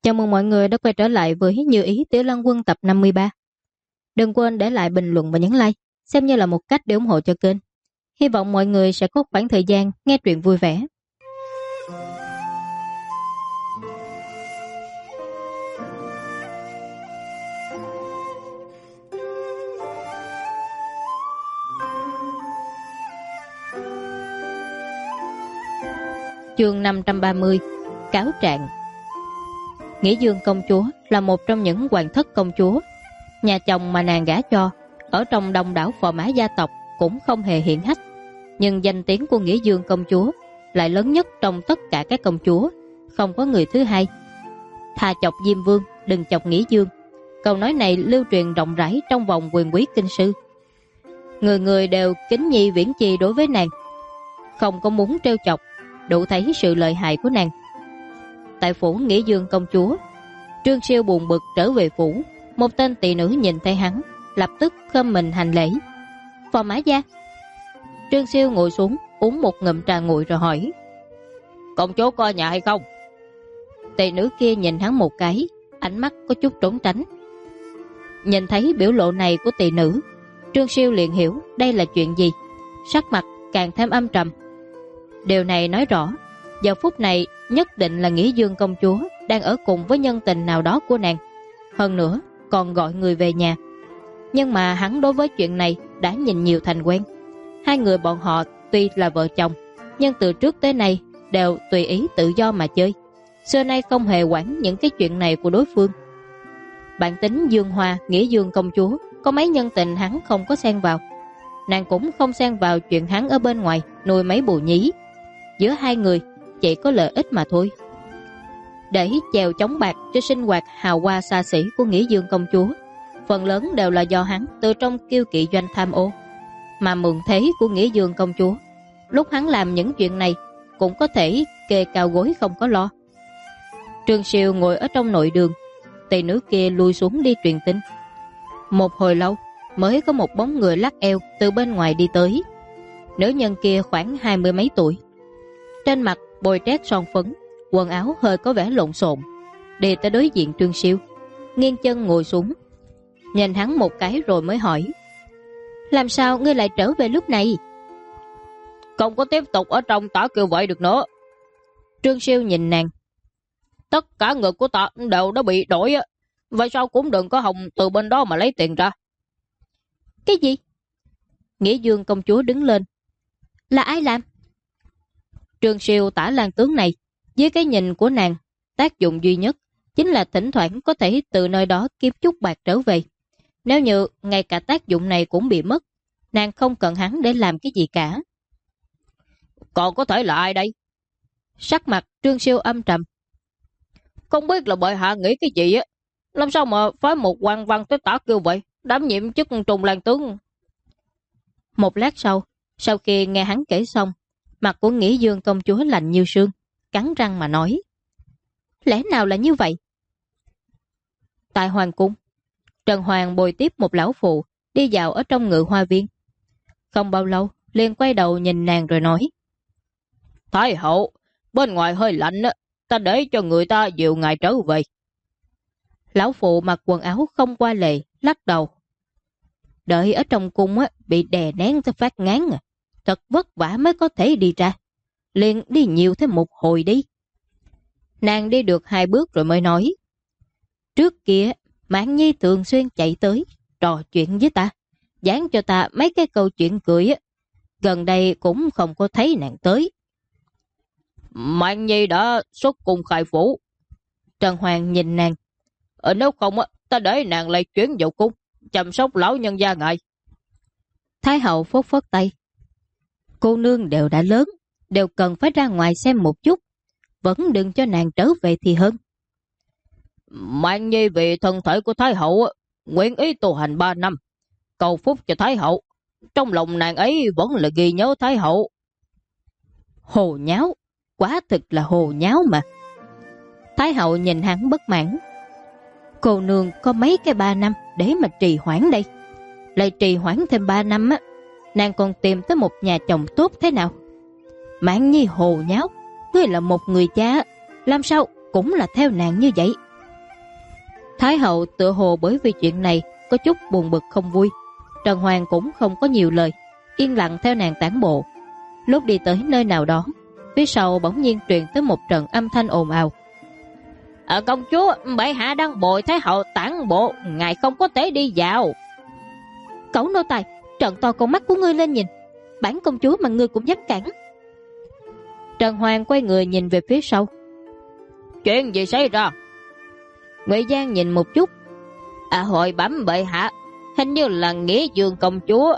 Chào mừng mọi người đã quay trở lại với Như Ý Tiểu Lăng Quân tập 53. Đừng quên để lại bình luận và nhấn like, xem như là một cách để ủng hộ cho kênh. Hy vọng mọi người sẽ có khoảng thời gian nghe truyện vui vẻ. Chương 530. Cáo trạng. Nghĩa Dương công chúa là một trong những hoàng thất công chúa. Nhà chồng mà nàng gả cho ở trong đông đảo phò mã gia tộc cũng không hề hiển hách, nhưng danh tiếng của Nghĩa Dương công chúa lại lớn nhất trong tất cả các công chúa, không có người thứ hai. Thà chọc Diêm Vương, đừng chọc Nghĩa Dương. Câu nói này lưu truyền rộng rãi trong vòng quyền quý kinh sư. Người người đều kính nhi viễn chi đối với nàng, không có muốn trêu chọc, đủ thấy sự lợi hại của nàng. Tại phủ Nghĩa Dương công chúa, Trương Siêu buồn bực trở về phủ. Một tên tỳ nữ nhìn thấy hắn, lập tức khom mình hành lễ. Phò mã gia. Trương Siêu ngồi xuống uống một ngụm trà nguội rồi hỏi: công chúa có nhà hay không? Tỳ nữ kia nhìn hắn một cái, ánh mắt có chút trốn tránh. Nhìn thấy biểu lộ này của tỳ nữ, Trương Siêu liền hiểu đây là chuyện gì, sắc mặt càng thêm âm trầm. Điều này nói rõ giờ phút này nhất định là Nghĩa Dương công chúa đang ở cùng với nhân tình nào đó của nàng, hơn nữa còn gọi người về nhà. Nhưng mà hắn đối với chuyện này đã nhìn nhiều thành quen. Hai người bọn họ tuy là vợ chồng, nhưng từ trước tới nay đều tùy ý tự do mà chơi, xưa nay không hề quản những cái chuyện này của đối phương. Bản tính Dương Hoa, Nghĩa Dương công chúa, có mấy nhân tình hắn không có xen vào. Nàng cũng không xen vào chuyện hắn ở bên ngoài nuôi mấy bồ nhí. Giữa hai người chỉ có lợi ích mà thôi. Để chèo chống bạc cho sinh hoạt hào hoa xa xỉ của Nghĩa Dương công chúa, phần lớn đều là do hắn từ trong kiêu kỵ doanh tham ô mà mượn thế của Nghĩa Dương công chúa. Lúc hắn làm những chuyện này cũng có thể kê cao gối không có lo. Trương Siêu ngồi ở trong nội đường, tỳ nữ kia lui xuống đi truyền tin. Một hồi lâu mới có một bóng người lắc eo từ bên ngoài đi tới. Nữ nhân kia khoảng 20 mấy tuổi, trên mặt bôi trét son phấn, quần áo hơi có vẻ lộn xộn, đi tới đối diện Trương Siêu, nghiêng chân ngồi xuống, nhìn hắn một cái rồi mới hỏi: làm sao ngươi lại trở về lúc này? Không có tiếp tục ở trong tả kêu vậy được nữa. Trương Siêu nhìn nàng: tất cả ngực của ta đều đã bị đổi, vậy sao cũng đừng có hòng từ bên đó mà lấy tiền ra. Cái gì? Nghĩa Dương công chúa đứng lên: là ai làm? Trương Siêu tả lan tướng này, dưới cái nhìn của nàng, tác dụng duy nhất chính là thỉnh thoảng có thể từ nơi đó kiếm chút bạc trở về. Nếu như ngay cả tác dụng này cũng bị mất, nàng không cần hắn để làm cái gì cả. Còn có thể là ai đây? Sắc mặt Trương Siêu âm trầm: không biết là bệ hạ nghĩ cái gì á, làm sao mà phái một quan văn tới tả kêu vậy, đảm nhiệm chức trùng lan tướng. Một lát sau khi nghe hắn kể xong, mặt của Nghĩa Dương công chúa lạnh như sương, cắn răng mà nói: lẽ nào là như vậy? Tại hoàng cung, Trần Hoàng bồi tiếp một lão phụ đi dạo ở trong Ngự Hoa Viên. Không bao lâu liền quay đầu nhìn nàng rồi nói: Thái hậu, bên ngoài hơi lạnh á, ta để cho người ta dịu ngài trở về. Lão phụ mặc quần áo không qua lệ, lắc đầu: đợi ở trong cung á, bị đè nén tới phát ngán à, thật vất vả mới có thể đi ra, liền đi nhiều thêm một hồi đi. Nàng đi được 2 bước rồi mới nói: trước kia Mạn Nhi thường xuyên chạy tới trò chuyện với ta, giảng cho ta mấy cái câu chuyện cười á, gần đây cũng không có thấy nàng tới. Mạn Nhi đã xuất cung khai phủ. Trần Hoàng nhìn nàng: nếu không á, ta để nàng lại chuyển vào cung chăm sóc lão nhân gia ngài. Thái hậu phất phất tay: cô nương đều đã lớn, đều cần phải ra ngoài xem một chút, vẫn đừng cho nàng trở về thì hơn. Mạn Nhi vì thân thể của Thái hậu nguyện ý tu hành 3 năm, cầu phúc cho Thái hậu. Trong lòng nàng ấy vẫn là ghi nhớ Thái hậu. Hồ nháo, quả thực là hồ nháo mà. Thái hậu nhìn hắn bất mãn: cô nương có mấy cái 3 năm để mà trì hoãn đây, lại trì hoãn thêm 3 năm á, nàng còn tìm tới một nhà chồng tốt thế nào? Mạn Nhi hồ nháo, ngươi là một người cha, làm sao cũng là theo nàng như vậy, Thái hậu tựa hồ bởi vì chuyện này có chút buồn bực không vui. Trần Hoàng cũng không có nhiều lời, yên lặng theo nàng tản bộ. Lúc đi tới nơi nào đó, phía sau bỗng nhiên truyền tới một trận âm thanh ồn ào. Công chúa, bệ hạ đang bồi Thái hậu tản bộ, ngài không có thể đi vào. Cẩu nô tài, trợn to con mắt của ngươi lên nhìn, bản công chúa mà ngươi cũng dám cản. Trần Hoàng quay người nhìn về phía sau. Chuyện gì xảy ra? Ngụy Giang nhìn một chút. Hội bẩm bệ hạ, hình như là Nghĩa Dương công chúa.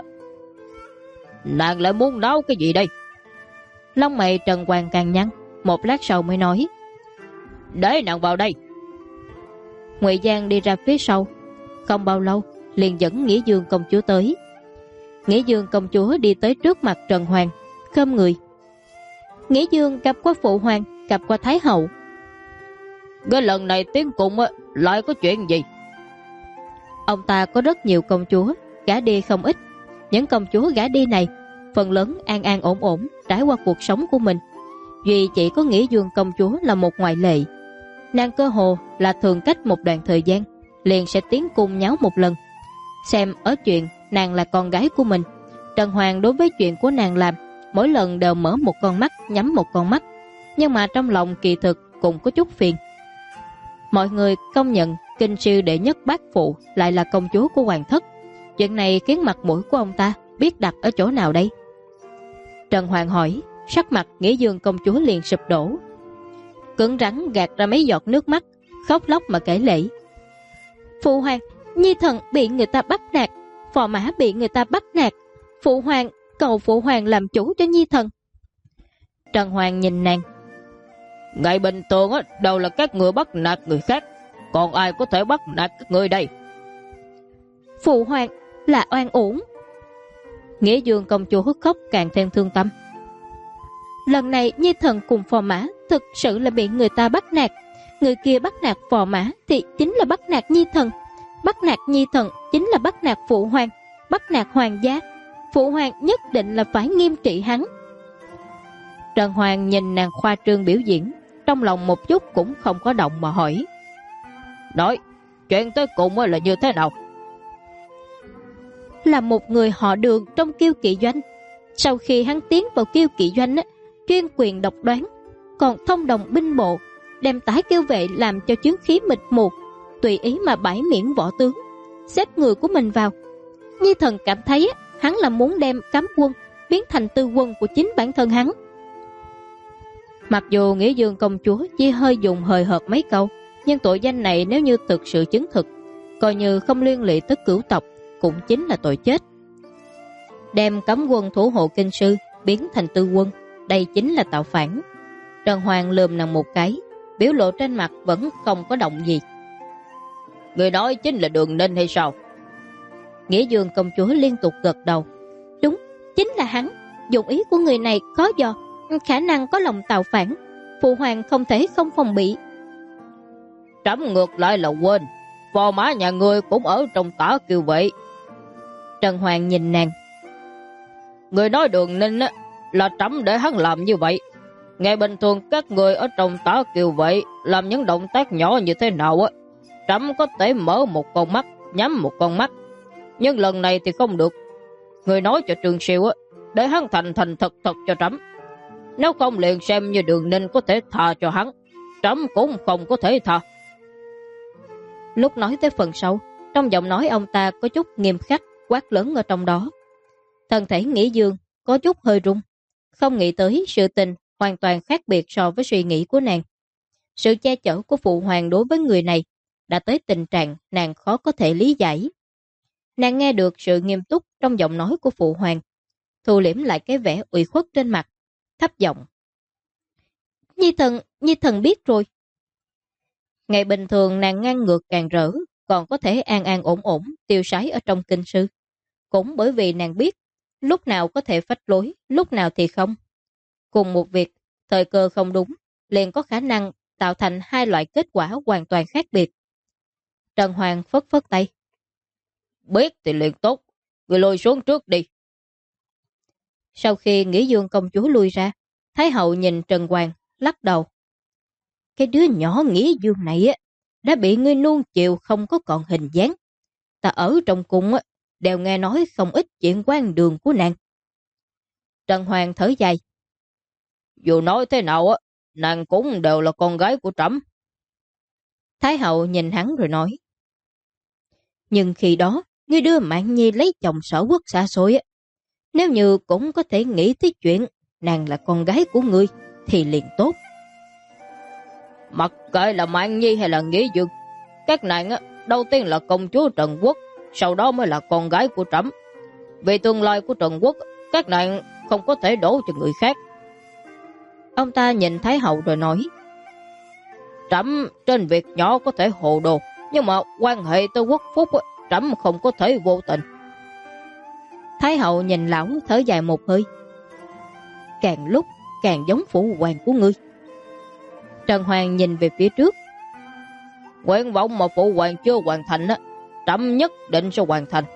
Nàng lại muốn nói cái gì đây? Lông mày Trần Hoàng càng nhăn, một lát sau mới nói. Để nàng vào đây. Ngụy Giang đi ra phía sau. Không bao lâu liền dẫn Nghĩa Dương công chúa tới. Nghĩa Dương công chúa đi tới trước mặt Trần Hoàng, khom người. Nghĩa Dương gặp qua phụ hoàng, gặp qua Thái hậu. Cái lần này tiến cùng lại có chuyện gì? Ông ta có rất nhiều công chúa, gả đi không ít. Những công chúa gả đi này phần lớn an an ổn ổn trải qua cuộc sống của mình. Duy chỉ có Nghĩa Dương công chúa là một ngoại lệ. Nàng cơ hồ là thường cách một đoạn thời gian liền sẽ tiến cung nháo một lần. Xem ở chuyện nàng là con gái của mình, Trần Hoàng đối với chuyện của nàng làm mỗi lần đều mở một con mắt nhắm một con mắt, nhưng mà trong lòng kỳ thực cũng có chút phiền. Mọi người công nhận kinh sư đệ nhất bác phụ lại là công chúa của hoàng thất. Chuyện này khiến mặt mũi của ông ta biết đặt ở chỗ nào đây? Trần Hoàng hỏi, sắc mặt Nghĩa Dương công chúa liền sụp đổ, cứng rắn gạt ra mấy giọt nước mắt, khóc lóc mà kể lể. Phụ hoàng, nhi thần bị người ta bắt nạt, phò mã bị người ta bắt nạt. Phụ hoàng, cầu phụ hoàng làm chủ cho nhi thần. Trần Hoàng nhìn nàng. Ngày bình thường đâu là các người bắt nạt người khác, còn ai có thể bắt nạt các người đây? Phụ hoàng, là oan uổng. Nghĩa Dương công chúa khóc càng thêm thương tâm. Lần này nhi thần cùng phò mã thực sự là bị người ta bắt nạt. Người kia bắt nạt phò mã thì chính là bắt nạt nhi thần, bắt nạt nhi thần chính là bắt nạt phụ hoàng, bắt nạt hoàng gia. Phụ hoàng nhất định là phải nghiêm trị hắn. Trần Hoàng nhìn nàng khoa trương biểu diễn, trong lòng một chút cũng không có động mà hỏi. Nói, chuyện tới cùng là như thế nào? Là một người họ Đường trong Kiêu Kỵ doanh. Sau khi hắn tiến vào Kiêu Kỵ doanh chuyên quyền độc đoán, còn thông đồng binh bộ, đem tái kêu vệ làm cho chứng khí mịt mù, tùy ý mà bãi miễn võ tướng, xếp người của mình vào. Nhi thần cảm thấy hắn là muốn đem cấm quân biến thành tư quân của chính bản thân hắn. Mặc dù Nghĩa Dương công chúa chỉ hơi dùng hời hợt mấy câu, nhưng tội danh này nếu như thực sự chứng thực, coi như không liên lụy tới cửu tộc, cũng chính là tội chết. Đem cấm quân thủ hộ kinh sư biến thành tư quân, đây chính là tạo phản. Trần Hoàng lườm nàng một cái, biểu lộ trên mặt vẫn không có động gì. Người nói chính là Đường Ninh hay sao? Nghĩa Dương công chúa liên tục gật đầu. Đúng, chính là hắn. Dụng ý của người này khó dò, khả năng có lòng tạo phản. Phụ hoàng không thể không phòng bị. Trẫm ngược lại là quên, phò mã nhà ngươi cũng ở trong Tả Kiều Vệ. Trần Hoàng nhìn nàng. Người nói Đường Ninh là trẫm để hắn làm như vậy. Ngày bình thường các người ở trong Tả Kiều Vệ làm những động tác nhỏ như thế nào trẫm có thể mở một con mắt nhắm một con mắt, nhưng lần này thì không được. Người nói cho Trường Siêu để hắn thành thành thật thật cho trẫm, nếu không liền xem như Đường Ninh có thể tha cho hắn, trẫm cũng không có thể tha. Lúc nói tới phần sau, trong giọng nói ông ta có chút nghiêm khắc, quát lớn ở trong đó. Thân thể Nghĩa Dương có chút hơi rung, không nghĩ tới sự tình hoàn toàn khác biệt so với suy nghĩ của nàng. Sự che chở của phụ hoàng đối với người này đã tới tình trạng nàng khó có thể lý giải. Nàng nghe được sự nghiêm túc trong giọng nói của phụ hoàng, thu liễm lại cái vẻ ủy khuất trên mặt, thấp giọng. Nhi thần biết rồi. Ngày bình thường nàng ngang ngược càng rỡ, còn có thể an an ổn ổn tiêu sái ở trong kinh sư. Cũng bởi vì nàng biết lúc nào có thể phách lối, lúc nào thì không. Cùng một việc, thời cơ không đúng, liền có khả năng tạo thành hai loại kết quả hoàn toàn khác biệt. Trần Hoàng phất phất tay. Biết thì liền tốt, người lùi xuống trước đi. Sau khi Nghĩa Dương công chúa lui ra, Thái hậu nhìn Trần Hoàng, lắc đầu. Cái đứa nhỏ Nghĩa Dương này đã bị ngươi nuông chiều không có còn hình dáng. Ta ở trong cung đều nghe nói không ít chuyện quan đường của nàng. Trần Hoàng thở dài. Dù nói thế nào nàng cũng đều là con gái của trẫm. Thái hậu nhìn hắn rồi nói. Nhưng khi đó, ngươi đưa Mạn Nhi lấy chồng Sở Quốc xa xôi nếu như cũng có thể nghĩ tới chuyện nàng là con gái của ngươi thì liền tốt. Mặc kệ là Mạn Nhi hay là Nghĩa Dương, các nàng đầu tiên là công chúa Trần Quốc, sau đó mới là con gái của trẫm. Vì tương lai của Trần Quốc, các nàng không có thể đổ cho người khác. Ông ta nhìn Thái hậu rồi nói. Trẫm trên việc nhỏ có thể hồ đồ, nhưng mà quan hệ tới quốc phúc trẫm không có thể vô tình. Thái hậu nhìn lão thở dài một hơi. Càng lúc càng giống phụ hoàng của ngươi. Trần Hoàng nhìn về phía trước. Nguyện vọng mà phụ hoàng chưa hoàn thành trẫm nhất định sẽ hoàn thành.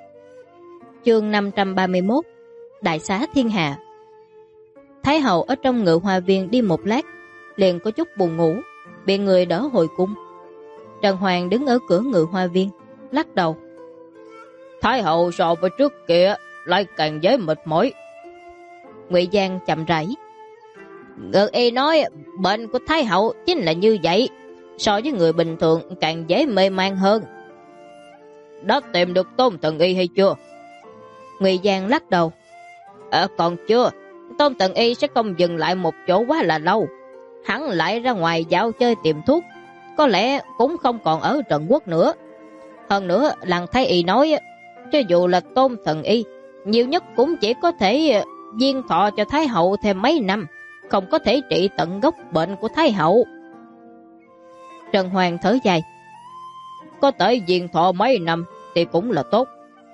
Chương 531 Đại xá thiên hạ. Thái hậu ở trong ngự hoa viên đi một lát, liền có chút buồn ngủ, bị người đỡ hồi cung. Trần Hoàng đứng ở cửa ngự hoa viên, lắc đầu. Thái hậu so với trước kia lại càng dễ mệt mỏi. Ngụy Giang chậm rãi. Ngự y nói bệnh của Thái hậu chính là như vậy, so với người bình thường càng dễ mê man hơn. Đã tìm được Tôn Thần Y hay chưa? Ngụy Giang lắc đầu. Còn chưa. Tôn Thần Y sẽ không dừng lại một chỗ quá là lâu. Hắn lại ra ngoài dạo chơi tìm thuốc, có lẽ cũng không còn ở Trần Quốc nữa. Hơn nữa, Lăng Thái Y nói, cho dù là Tôn Thần Y, nhiều nhất cũng chỉ có thể diên thọ cho Thái hậu thêm mấy năm, không có thể trị tận gốc bệnh của Thái hậu. Trần Hoàng thở dài. Có thể diên thọ mấy năm thì cũng là tốt.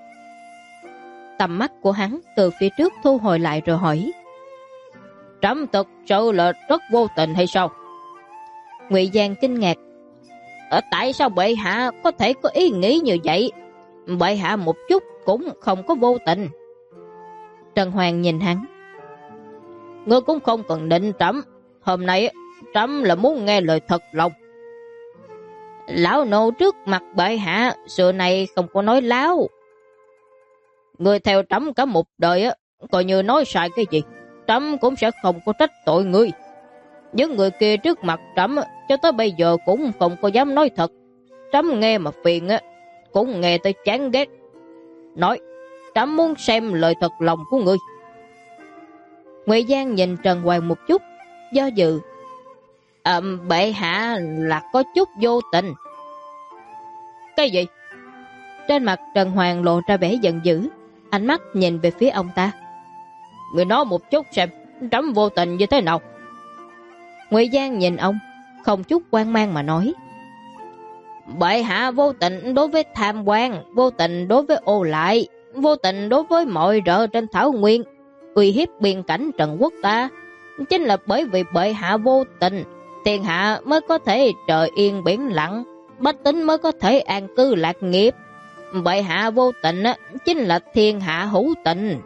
Tầm mắt của hắn từ phía trước thu hồi lại rồi hỏi. Trẫm thực sự là rất vô tình hay sao? Ngụy Giang kinh ngạc. Tại sao bệ hạ có thể có ý nghĩ như vậy? Bệ hạ một chút cũng không có vô tình. Trần Hoàng nhìn hắn. Ngươi cũng không cần định trẫm. Hôm nay trẫm là muốn nghe lời thật lòng. Lão nô trước mặt bệ hạ, xưa này không có nói láo. Ngươi theo trẫm cả một đời coi như nói sai cái gì, trẫm cũng sẽ không có trách tội ngươi. Những người kia trước mặt trẫm cho tới bây giờ cũng không có dám nói thật. Trẫm nghe mà phiền cũng nghe tới chán ghét. Nói, trẫm muốn xem lời thật lòng của ngươi. Ngụy Giang nhìn Trần Hoàng một chút, do dự. Bệ hạ là có chút vô tình. Cái gì? Trên mặt Trần Hoàng lộ ra vẻ giận dữ, ánh mắt nhìn về phía ông ta. Người nói một chút xem, trẫm vô tình như thế nào? Ngụy Giang nhìn ông, không chút hoang mang mà nói. Bệ hạ vô tình đối với tham quan, vô tình đối với ô lại, vô tình đối với mọi rợ trên thảo nguyên, uy hiếp biên cảnh Trần Quốc ta. Chính là bởi vì bệ hạ vô tình, thiên hạ mới có thể trời yên biển lặng, bách tính mới có thể an cư lạc nghiệp. Bệ hạ vô tình chính là thiên hạ hữu tình.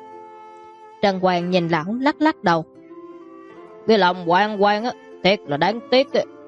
Trần Hoàng nhìn lão lắc lắc đầu. Cái lòng quan quan thiệt là đáng tiếc.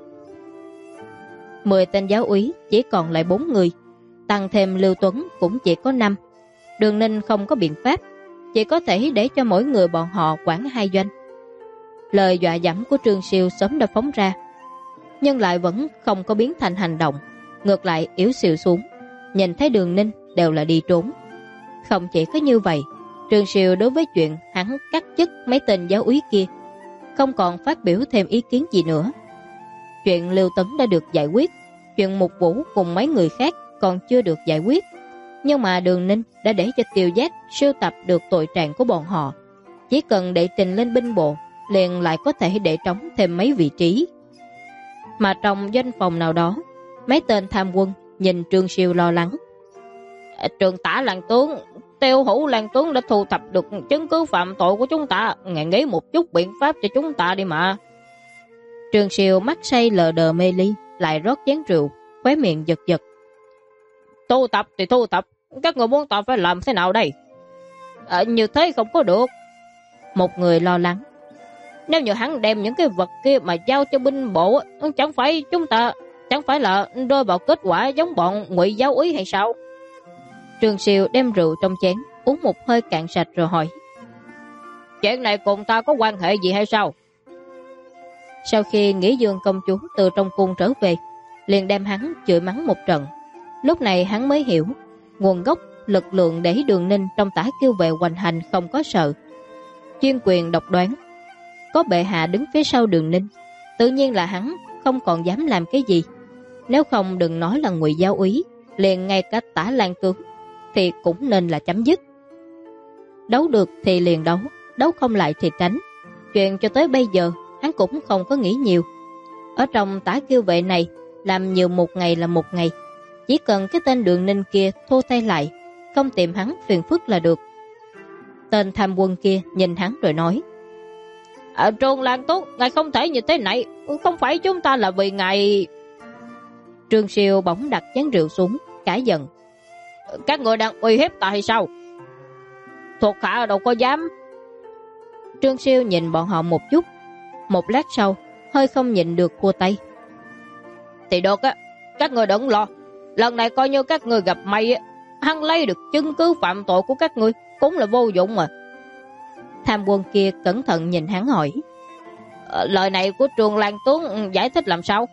10 tên giáo úy chỉ còn lại 4 người, tăng thêm Lưu Tuấn cũng chỉ có 5. Đường Ninh không có biện pháp, chỉ có thể để cho mỗi người bọn họ quản 2 doanh. Lời dọa dẫm của Trương Siêu sớm đã phóng ra, nhưng lại vẫn không có biến thành hành động, ngược lại yếu xìu xuống. Nhìn thấy Đường Ninh đều là đi trốn. Không chỉ có như vậy, Trương Siêu đối với chuyện hắn cắt chức mấy tên giáo úy kia không còn phát biểu thêm ý kiến gì nữa. Chuyện Lưu Tấn đã được giải quyết, chuyện Mục Vũ cùng mấy người khác còn chưa được giải quyết, nhưng mà Đường Ninh đã để cho Tiêu Giác sưu tập được tội trạng của bọn họ. Chỉ cần đệ trình lên binh bộ, liền lại có thể để trống thêm mấy vị trí. Mà trong doanh phòng nào đó, mấy tên tham quân nhìn Trương Siêu lo lắng. Trường tả Lan tướng, Tiêu Hữu Lan tướng đã thu thập được chứng cứ phạm tội của chúng ta, ngài nghĩ một chút biện pháp cho chúng ta đi mà. Trương Siêu mắt say lờ đờ mê ly, lại rót chén rượu, khóe miệng giật giật. Thu thập thì thu thập, các người muốn ta phải làm thế nào đây? Như thế không có được. Một người lo lắng. Nếu như hắn đem những cái vật kia mà giao cho binh bộ, chẳng phải chúng ta chẳng phải là rơi vào kết quả giống bọn Ngụy giáo úy hay sao? Trương Siêu đem rượu trong chén uống một hơi cạn sạch rồi hỏi: Chuyện này cùng ta có quan hệ gì hay sao? Sau khi Nghĩa Dương công chúa từ trong cung trở về, liền đem hắn chửi mắng một trận. Lúc này hắn mới hiểu nguồn gốc lực lượng để Đường Ninh trong Tả Kiêu Vệ hoành hành không có sợ. Chuyên quyền độc đoán, có bệ hạ đứng phía sau Đường Ninh, tự nhiên là hắn không còn dám làm cái gì. Nếu không đừng nói là Ngụy giáo úy, liền ngay cả Tả Lan tướng thì cũng nên là chấm dứt. Đấu được thì liền đấu, đấu không lại thì tránh. Chuyện cho tới bây giờ hắn cũng không có nghĩ nhiều. Ở trong Tả Kiêu Vệ này, làm nhiều một ngày là một ngày. Chỉ cần cái tên Đường Ninh kia thô tay lại, không tìm hắn phiền phức là được. Tên tham quân kia nhìn hắn rồi nói: Trương Lan Tuấn, ngài không thể như thế này, không phải chúng ta là vì ngài. Trương Siêu bỗng đặt chén rượu xuống, cãi giận: Các người đang uy hiếp ta hay sao? Thuộc hạ đâu có dám. Trương Siêu nhìn bọn họ một chút, một lát sau hơi không nhịn được khua tay: Thì được á, các người đừng lo, lần này coi như các người gặp may á, hắn lấy được chứng cứ phạm tội của các người cũng là vô dụng mà. Tham quân kia cẩn thận nhìn hắn hỏi: Lời này của Trương Lan Tuấn giải thích làm sao?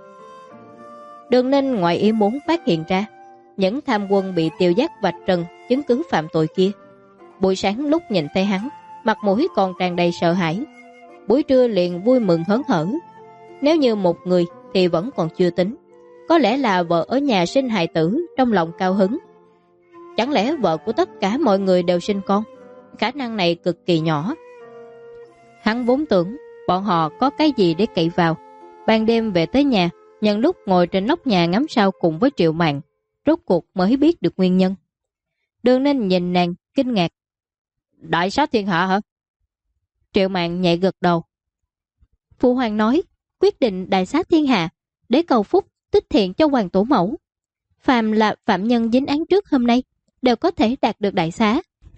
Đường Ninh ngoài ý muốn phát hiện ra những tham quân bị Tiêu Giác vạch trần chứng cứ phạm tội kia. Buổi sáng lúc nhìn thấy hắn, mặt mũi còn tràn đầy sợ hãi, buổi trưa liền vui mừng hớn hở. Nếu như một người thì vẫn còn chưa tính, có lẽ là vợ ở nhà sinh hài tử, trong lòng cao hứng. Chẳng lẽ vợ của tất cả mọi người đều sinh con? Khả năng này cực kỳ nhỏ. Hắn vốn tưởng bọn họ có cái gì để cậy vào. Ban đêm về tới nhà, nhân lúc ngồi trên nóc nhà ngắm sao cùng với Triệu Mạn, rốt cuộc mới biết được nguyên nhân. Đường Ninh nhìn nàng kinh ngạc: Đại sát thiên hạ hả? Triệu Mạn nhẹ gật đầu. Phụ hoàng nói quyết định đại sát thiên hạ để cầu phúc tích thiện cho hoàng tổ mẫu. Phàm là phạm nhân dính án trước hôm nay đều có thể đạt được đại xá.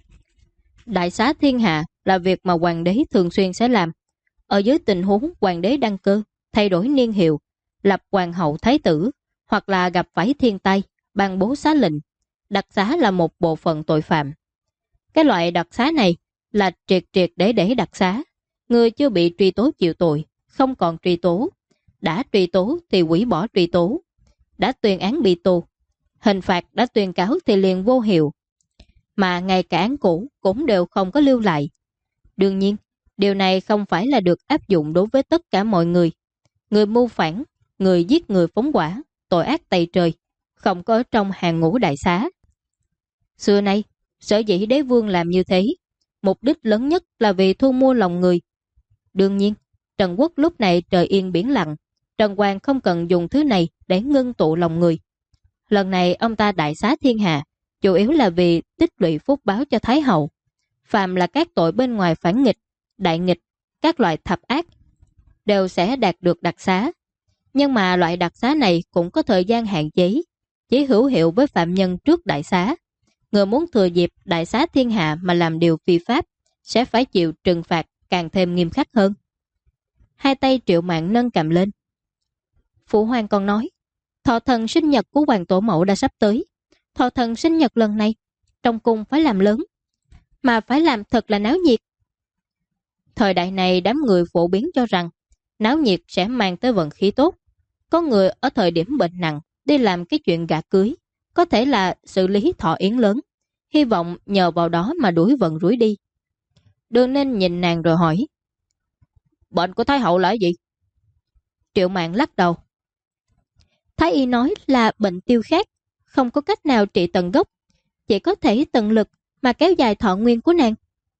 Đại xá thiên hạ là việc mà hoàng đế thường xuyên sẽ làm. Ở dưới tình huống hoàng đế đăng cơ, thay đổi niên hiệu, lập hoàng hậu thái tử, hoặc là gặp phải thiên tai, ban bố xá lệnh. Đặc xá là một bộ phận tội phạm. Cái loại đặc xá này là triệt để đặc xá. Người chưa bị truy tố chịu tội, không còn truy tố. Đã truy tố thì hủy bỏ truy tố. Đã tuyên án bị tù, hình phạt đã tuyên cáo thì liền vô hiệu. Mà ngay cả án cũ cũng đều không có lưu lại. Đương nhiên, điều này không phải là được áp dụng đối với tất cả mọi người. Người mưu phản, người giết người phóng hỏa, tội ác tày trời, không có ở trong hàng ngũ đại xá. Xưa nay, sở dĩ đế vương làm như thế, mục đích lớn nhất là vì thu mua lòng người. Đương nhiên, Trần Quốc lúc này trời yên biển lặng, Trần Hoàng không cần dùng thứ này để ngưng tụ lòng người. Lần này ông ta đại xá thiên hạ, chủ yếu là vì tích lũy phúc báo cho Thái hậu. Phàm là các tội bên ngoài phản nghịch, đại nghịch, các loại thập ác, đều sẽ đạt được đặc xá. Nhưng mà loại đặc xá này cũng có thời gian hạn chế, chỉ hữu hiệu với phạm nhân trước đại xá. Người muốn thừa dịp đại xá thiên hạ mà làm điều phi pháp, sẽ phải chịu trừng phạt càng thêm nghiêm khắc hơn. Hai tay Triệu Mạn nâng cầm lên. Phụ hoàng còn nói, thọ thần sinh nhật của hoàng tổ mẫu đã sắp tới. Thọ thần sinh nhật lần này, trong cung phải làm lớn, mà phải làm thật là náo nhiệt. Thời đại này đám người phổ biến cho rằng náo nhiệt sẽ mang tới vận khí tốt. Có người ở thời điểm bệnh nặng đi làm cái chuyện gả cưới, có thể là xử lý thọ yến lớn, hy vọng nhờ vào đó mà đuổi vận rủi đi. Đường Ninh nhìn nàng rồi hỏi, bệnh của Thái hậu là gì? Triệu Mạn lắc đầu. Thái y nói là bệnh tiêu khát, không có cách nào trị tận gốc, chỉ có thể tận lực mà kéo dài thọ nguyên của nàng.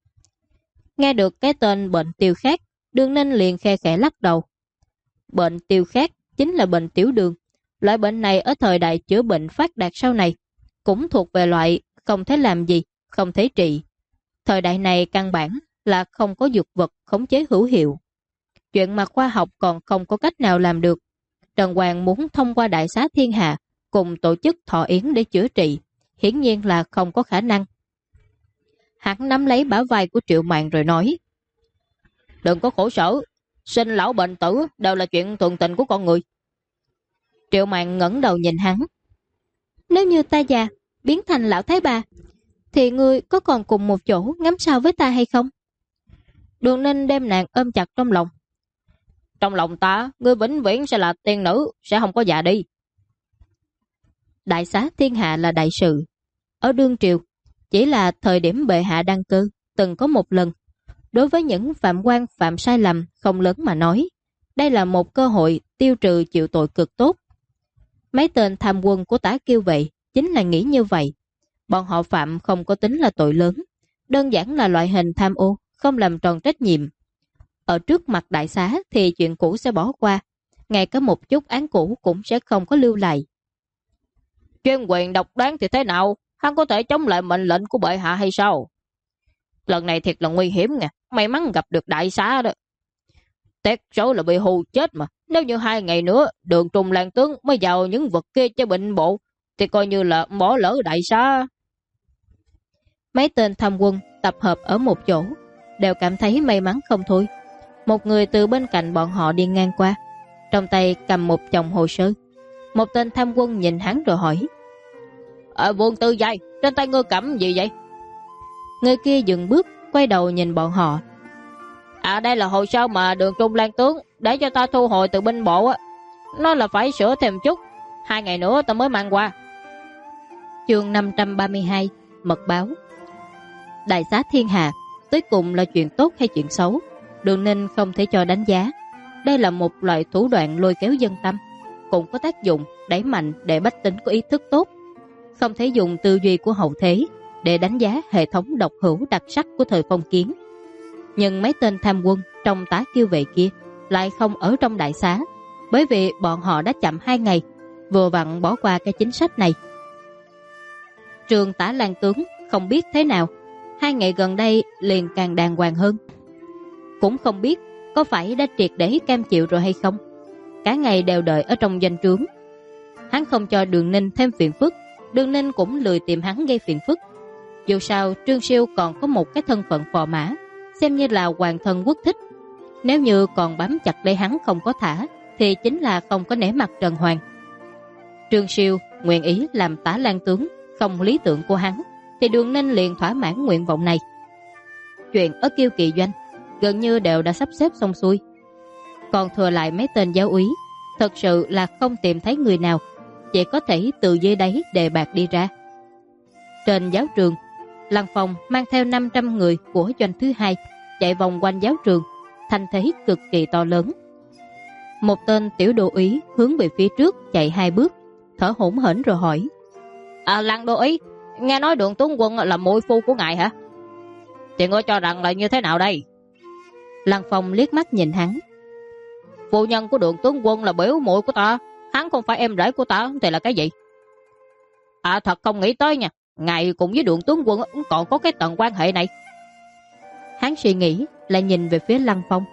Nghe được cái tên bệnh tiêu khát, Đường Ninh liền khe khẽ lắc đầu. Bệnh tiêu khát chính là bệnh tiểu đường. Loại bệnh này ở thời đại chữa bệnh phát đạt sau này cũng thuộc về loại không thể làm gì, không thể trị. Thời đại này căn bản là không có dược vật khống chế hữu hiệu. Chuyện mà khoa học còn không có cách nào làm được. Trần Hoàng muốn thông qua đại xá thiên hạ cùng tổ chức thọ yến để chữa trị, hiển nhiên là không có khả năng. Hắn nắm lấy bả vai của Triệu Mạn rồi nói, đừng có khổ sở, sinh lão bệnh tử đều là chuyện thường tình của con người. Triệu Mạn ngẩng đầu nhìn hắn. Nếu như ta già, biến thành lão thái bà, thì ngươi có còn cùng một chỗ ngắm sao với ta hay không? Đường Ninh đem nàng ôm chặt trong lòng. Trong lòng ta, ngươi vĩnh viễn sẽ là tiên nữ, sẽ không có già đi. Đại xá thiên hạ là đại sự. Ở đương triều, chỉ là thời điểm bệ hạ đăng cơ, từng có một lần. Đối với những phạm quan phạm sai lầm không lớn mà nói, đây là một cơ hội tiêu trừ chịu tội cực tốt. Mấy tên tham quân của Tả Kiêu Vệ chính là nghĩ như vậy. Bọn họ phạm không có tính là tội lớn, đơn giản là loại hình tham ô, không làm tròn trách nhiệm. Ở trước mặt đại xá thì chuyện cũ sẽ bỏ qua, ngay cả một chút án cũ cũng sẽ không có lưu lại. Chuyên quyền độc đoán thì thế nào? Hắn có thể chống lại mệnh lệnh của bệ hạ hay sao? Lần này thiệt là nguy hiểm nha, may mắn gặp được đại xá đó. Tét số là bị hù chết mà. Nếu như 2 ngày nữa Đường Trùng Lan tướng mới vào những vật kia cho bệnh bộ, thì coi như là bỏ lỡ đại xá. Mấy tên tham quân tập hợp ở một chỗ đều cảm thấy may mắn không thôi. Một người từ bên cạnh bọn họ đi ngang qua, trong tay cầm một chồng hồ sơ. Một tên tham quân nhìn hắn rồi hỏi: Vương Tư Giai, trên tay ngươi cầm gì vậy? Người kia dừng bước, quay đầu nhìn bọn họ. Đây là hồ sơ mà Đường Trung Lan tướng để cho ta thu hồi từ binh bộ á. Nó là phải sửa thêm chút, 2 ngày nữa ta mới mang qua. Chương 532 Mật báo. Đại xá thiên hạ, tới cùng là chuyện tốt hay chuyện xấu, Đường Ninh không thể cho đánh giá. Đây là một loại thủ đoạn lôi kéo dân tâm, cũng có tác dụng đẩy mạnh để bách tính có ý thức tốt. Không thể dùng tư duy của hậu thế để đánh giá hệ thống độc hữu đặc sắc của thời phong kiến. Nhưng mấy tên tham quân trong Tả Kiêu Vệ kia lại không ở trong đại xá, bởi vì bọn họ đã chậm 2 ngày, vừa vặn bỏ qua cái chính sách này. Trường Tả Lan tướng không biết thế nào, 2 ngày gần đây liền càng đàng hoàng hơn. Cũng không biết có phải đã triệt để cam chịu rồi hay không, cả ngày đều đợi ở trong doanh trướng. Hắn không cho Đường Ninh thêm phiền phức, Đường Ninh cũng lười tìm hắn gây phiền phức. Dù sao Trương Siêu còn có một cái thân phận phò mã, xem như là hoàng thân quốc thích. Nếu như còn bám chặt lấy hắn không có thả, thì chính là không có nể mặt Trần Hoàng. Trương Siêu nguyện ý làm Tả Lan tướng không lý tưởng của hắn, thì Đường Ninh liền thỏa mãn nguyện vọng này. Chuyện ở Kiêu Kỳ Doanh gần như đều đã sắp xếp xong xuôi, còn thừa lại mấy tên giáo úy. Thật sự là không tìm thấy người nào, chỉ có thể từ dưới đáy đề bạt đi ra. Trên giáo trường, Lăng Phong mang theo 500 người của doanh thứ 2 chạy vòng quanh giáo trường, thành thế cực kỳ to lớn. Một tên tiểu đô úy hướng về phía trước chạy 2 bước, thở hổn hển rồi hỏi: Lăng đô úy, nghe nói Đường tướng quân là muội phu của ngài hả? Thì ngươi cho rằng là như thế nào đây? Lăng Phong liếc mắt nhìn hắn. Phu nhân của Đường tướng quân là biểu muội của ta, hắn không phải em rể của ta thì là cái gì? Thật không nghĩ tới nha, ngài cùng với Đường tướng quân còn có cái tầng quan hệ này. Hắn suy nghĩ lại nhìn về phía Lăng Phong.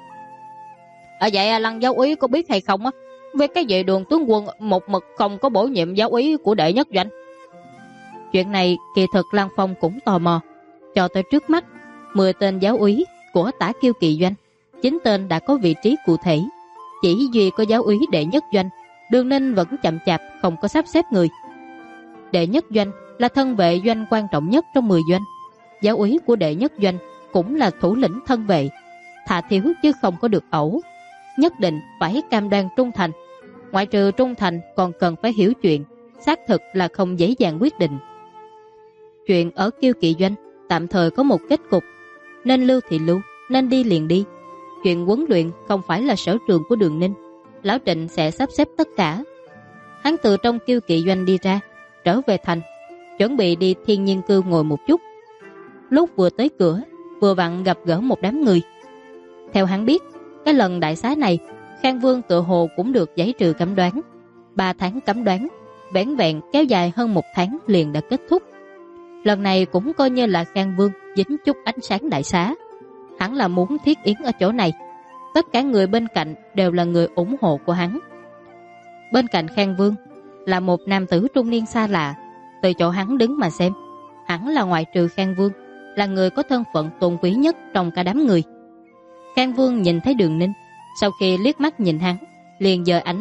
Vậy Lăng giáo úy có biết hay không á, về cái gì Đường tướng quân một mực không có bổ nhiệm giáo úy của đệ nhất doanh? Chuyện này kỳ thực Lăng Phong cũng tò mò. Cho tới trước mắt 10 tên giáo úy của Tả Kiêu Kỳ Doanh, 9 tên đã có vị trí cụ thể, chỉ duy có giáo úy đệ nhất doanh Đường Ninh vẫn chậm chạp không có sắp xếp người. Đệ nhất doanh là thân vệ doanh quan trọng nhất trong 10 doanh. Giáo úy của đệ nhất doanh cũng là thủ lĩnh thân vệ, thà thiếu chứ không có được ẩu. Nhất định phải cam đoan trung thành, ngoại trừ trung thành còn cần phải hiểu chuyện, xác thực là không dễ dàng quyết định. Chuyện ở Kiêu Kỵ Doanh tạm thời có một kết cục, nên lưu thì lưu, nên đi liền đi. Chuyện huấn luyện không phải là sở trường của Đường Ninh, Lão Trịnh sẽ sắp xếp tất cả. Hắn từ trong Kiêu Kỵ Doanh đi ra, trở về thành, chuẩn bị đi Thiên Nhiên Cư ngồi một chút. Lúc vừa tới cửa, vừa vặn gặp gỡ một đám người. Theo hắn biết, cái lần đại xá này, Khang Vương tựa hồ cũng được giải trừ cấm đoán. 3 tháng cấm đoán, vẻn vẹn kéo dài hơn 1 tháng liền đã kết thúc. Lần này cũng coi như là Khang Vương dính chút ánh sáng đại xá. Hắn là muốn thiết yến ở chỗ này. Tất cả người bên cạnh đều là người ủng hộ của hắn. Bên cạnh Khang Vương là một nam tử trung niên xa lạ. Từ chỗ hắn đứng mà xem, hắn là ngoại trừ Khang Vương, là người có thân phận tôn quý nhất trong cả đám người. Khang Vương nhìn thấy Đường Ninh, sau khi liếc mắt nhìn hắn, liền dời ánh mắt,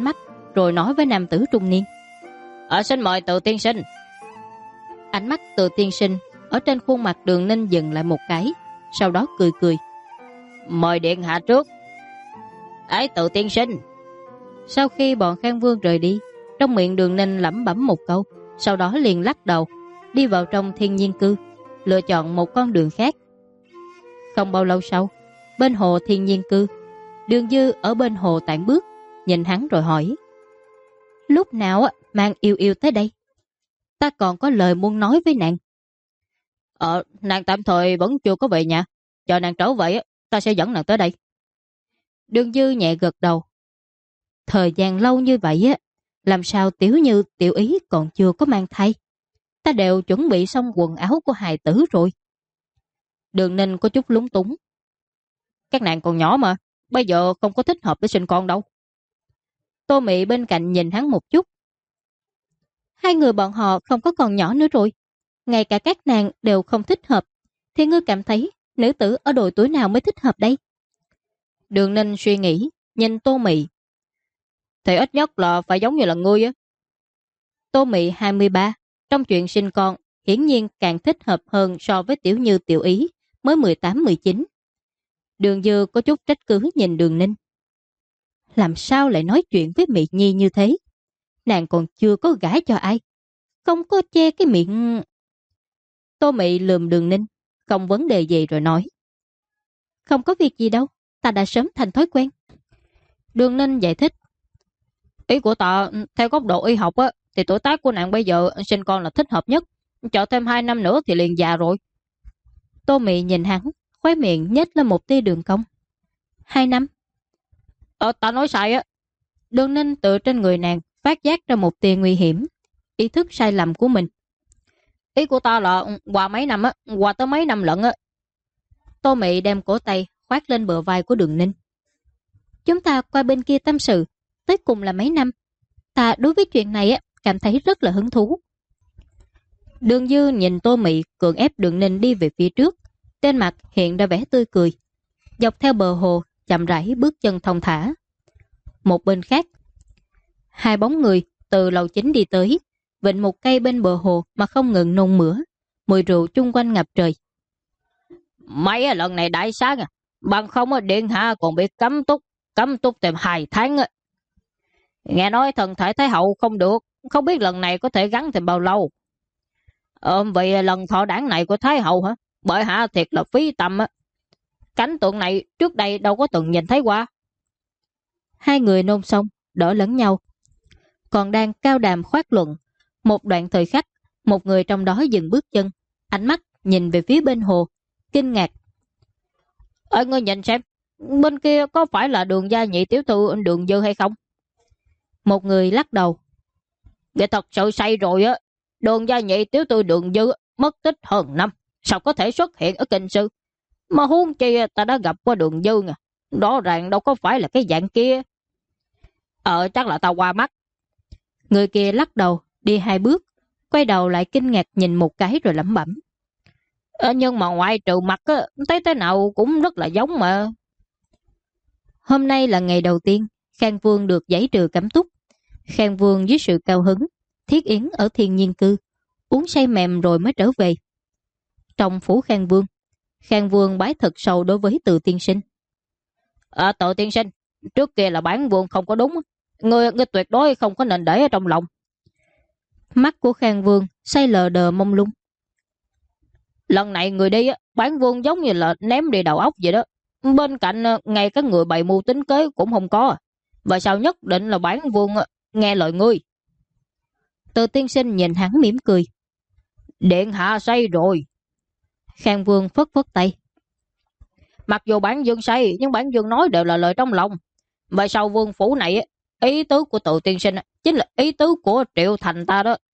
rồi nói với nam tử trung niên. Xin mời Từ tiên sinh. Ánh mắt Từ tiên sinh ở trên khuôn mặt Đường Ninh dừng lại một cái, sau đó cười cười. Mời điện hạ trước. Ấy Từ tiên sinh. Sau khi bọn Khang Vương rời đi, trong miệng Đường Ninh lẩm bẩm một câu, sau đó liền lắc đầu, đi vào trong thiên nhiên cư, lựa chọn một con đường khác. Không bao lâu sau, bên hồ thiên nhiên cư, Đường Dư ở bên hồ tản bước, nhìn hắn rồi hỏi. Lúc nào mang yêu yêu tới đây? Ta còn có lời muốn nói với nàng. Nàng tạm thời vẫn chưa có về nhà. Chờ nàng trở về, ta sẽ dẫn nàng tới đây. Đường Dư nhẹ gật đầu. Thời gian lâu như vậy, làm sao Tiểu Như Tiểu Ý còn chưa có mang thai? Ta đều chuẩn bị xong quần áo của hài tử rồi. Đường Ninh có chút lúng túng. Các nàng còn nhỏ mà, bây giờ không có thích hợp để sinh con đâu. Tô Mị bên cạnh nhìn hắn một chút. Hai người bọn họ không có còn nhỏ nữa rồi. Ngay cả các nàng đều không thích hợp. Thì ngươi cảm thấy nữ tử ở độ tuổi nào mới thích hợp đây? Đường Ninh suy nghĩ, nhìn Tô Mị. Thì ít nhất là phải giống như là ngươi á. Tô Mị 23, trong chuyện sinh con, hiển nhiên càng thích hợp hơn so với Tiểu Như Tiểu Ý, mới 18-19. Đường Dư có chút trách cứ nhìn Đường Ninh. Làm sao lại nói chuyện với Mị Nhi như thế? Nàng còn chưa có gả cho ai. Không có che cái miệng. Tô Mị lườm Đường Ninh, không vấn đề gì rồi nói. Không có việc gì đâu, ta đã sớm thành thói quen. Đường Ninh giải thích. Ý của ta, theo góc độ y học thì tuổi tác của nàng bây giờ sinh con là thích hợp nhất. Chờ thêm 2 năm nữa thì liền già rồi. Tô Mị nhìn hắn, khóe miệng nhếch lên một tia đường cong. 2 năm? Ta nói sai á. Đường Ninh tự trên người nàng phát giác ra một tia nguy hiểm, ý thức sai lầm của mình. Ý của ta là qua mấy năm qua tới mấy năm lận á. Tô Mị đem cổ tay khoát lên bờ vai của Đường Ninh. Chúng ta qua bên kia tâm sự, tới cùng là mấy năm. Ta đối với chuyện này cảm thấy rất là hứng thú. Đường Dư nhìn Tô Mị cưỡng ép Đường Ninh đi về phía trước, trên mặt hiện ra vẻ tươi cười. Dọc theo bờ hồ, chậm rãi bước chân thong thả. Một bên khác, hai bóng người từ lầu chính đi tới, vịnh một cây bên bờ hồ mà không ngừng nôn mửa, mùi rượu chung quanh ngập trời. Mấy lần này đại sáng bằng không điện hạ còn bị cấm túc thêm 2 tháng. Nghe nói thần thể Thái Hậu không được, không biết lần này có thể gắn thêm bao lâu. Vậy lần thọ đản này của Thái Hậu hả? Bởi hạ thiệt là phí tầm á. Cảnh tượng này trước đây đâu có từng nhìn thấy qua. Hai người nôn xong, đỡ lẫn nhau. Còn đang cao đàm khoát luận, một đoạn thời khắc, một người trong đó dừng bước chân, ánh mắt nhìn về phía bên hồ, kinh ngạc. Ngươi nhìn xem, bên kia có phải là Đường gia nhị tiểu thư Đường Dư hay không? Một người lắc đầu. Vậy thật sự say rồi á. Đường gia nhị tiểu thư Đường Dư mất tích hơn năm, sao có thể xuất hiện ở kinh sư? Mà huống chi ta đã gặp qua Đường Dư nè, rõ ràng đâu có phải là cái dạng kia. Chắc là ta qua mắt. Người kia lắc đầu, đi 2 bước, quay đầu lại kinh ngạc nhìn một cái rồi lẩm bẩm. Nhưng mà ngoại trừ mặt thấy thế nào cũng rất là giống mà. Hôm nay là ngày đầu tiên Khang Vương được giải trừ cấm túc. Khang Vương dưới sự cao hứng, thiết yến ở thiên nhiên cư, uống say mềm rồi mới trở về. Trong phủ Khang Vương bái thật sâu đối với Từ tiên sinh. Từ tiên sinh, trước kia là bản Vương không có đúng. Ngươi tuyệt đối không có nên để ở trong lòng. Mắt của Khang Vương say lờ đờ mông lung. Lần này người đi bản Vương giống như là ném đi đầu óc vậy đó. Bên cạnh ngay các người bày mưu tính kế cũng không có. Và sao nhất định là bản Vương nghe lời ngươi? Từ tiên sinh nhìn hắn mỉm cười. Điện hạ say rồi. Khang Vương phất phất tay. Mặc dù bản Vương say, nhưng bản Vương nói đều là lời trong lòng. Và sau vương phủ này, ý tứ của Từ tiên sinh chính là ý tứ của Triệu Thành ta đó.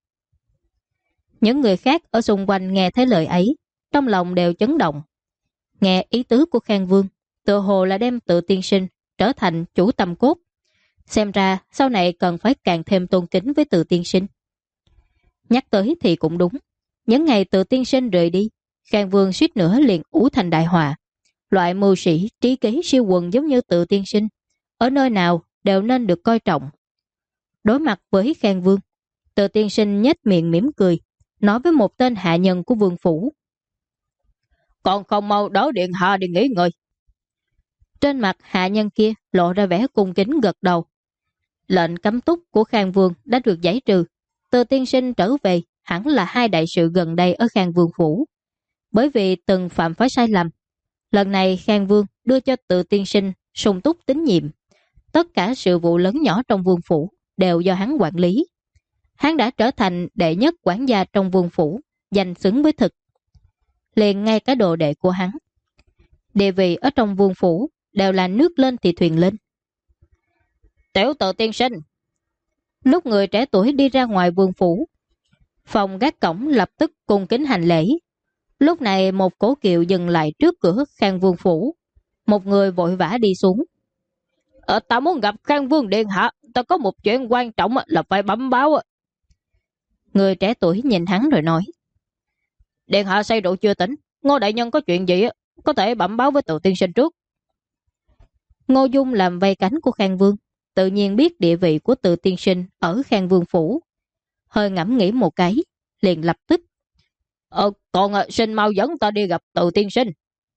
Những người khác ở xung quanh nghe thấy lời ấy, trong lòng đều chấn động. Nghe ý tứ của Khang Vương, tựa hồ là đem Từ tiên sinh trở thành chủ tâm cốt. Xem ra sau này cần phải càng thêm tôn kính với Từ tiên sinh. Nhắc tới thì cũng đúng. Những ngày Từ tiên sinh rời đi, Khang Vương suýt nữa liền ủ thành đại họa. Loại mưu sĩ trí kế siêu quần giống như Từ tiên sinh, ở nơi nào đều nên được coi trọng. Đối mặt với Khang Vương, Từ tiên sinh nhếch miệng mỉm cười, nói với một tên hạ nhân của vương phủ: "Còn không mau đỡ điện hạ đi nghỉ ngơi." Trên mặt hạ nhân kia lộ ra vẻ cung kính gật đầu. Lệnh cấm túc của Khang Vương đã được giải trừ. Từ tiên sinh trở về hẳn là hai đại sự gần đây ở Khang Vương phủ. Bởi vì từng phạm phải sai lầm, lần này Khang Vương đưa cho Từ tiên sinh sung túc tín nhiệm. Tất cả sự vụ lớn nhỏ trong vương phủ đều do hắn quản lý. Hắn đã trở thành đệ nhất quản gia trong vương phủ, danh xứng với thực. Liền ngay cả đồ đệ của hắn, địa vị ở trong vương phủ đều là nước lên thì thuyền lên. "Tiểu Từ tiên sinh." Lúc người trẻ tuổi đi ra ngoài vương phủ, phòng gác cổng lập tức cung kính hành lễ. Lúc này một cố kiệu dừng lại trước cửa Khang Vương phủ. Một người vội vã đi xuống. Ta muốn gặp Khang Vương điện hạ, ta có một chuyện quan trọng là phải bẩm báo." Người trẻ tuổi nhìn hắn rồi nói: "Điện hạ say rượu chưa tỉnh, Ngô đại nhân có chuyện gì có thể bẩm báo với Từ tiên sinh trước." Ngô Dung làm vây cánh của Khang Vương, tự nhiên biết địa vị của Từ tiên sinh ở Khang Vương phủ. Hơi ngẫm nghĩ một cái, liền lập tức: Còn xin mau dẫn ta đi gặp Từ tiên sinh."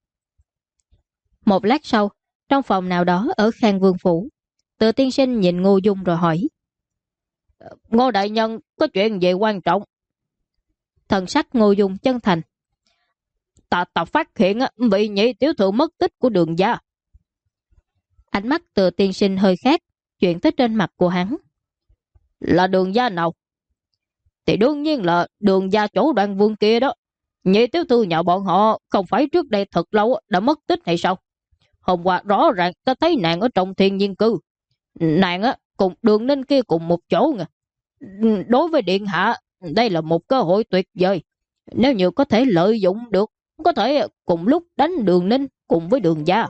Một lát sau, trong phòng nào đó ở Khang Vương phủ, Từ tiên sinh nhìn Ngô Dung rồi hỏi: "Ngô đại nhân có chuyện gì quan trọng?" Thần sắc Ngô Dung chân thành: Ta phát hiện vị nhị tiểu thư mất tích của Đường gia." Ánh mắt Từ tiên sinh hơi khác, chuyển tới trên mặt của hắn: "Là Đường gia nào?" "Thì đương nhiên là Đường gia chỗ Đoan Vương kia đó. Nhị tiểu thư nhà bọn họ không phải trước đây thật lâu đã mất tích hay sao? Hôm qua rõ ràng ta thấy nàng ở trong thiên nhiên cư. Nàng cùng Đường Ninh kia cùng một chỗ nè. Đối với điện hạ, đây là một cơ hội tuyệt vời. Nếu như có thể lợi dụng được, có thể cùng lúc đánh Đường Ninh cùng với Đường gia."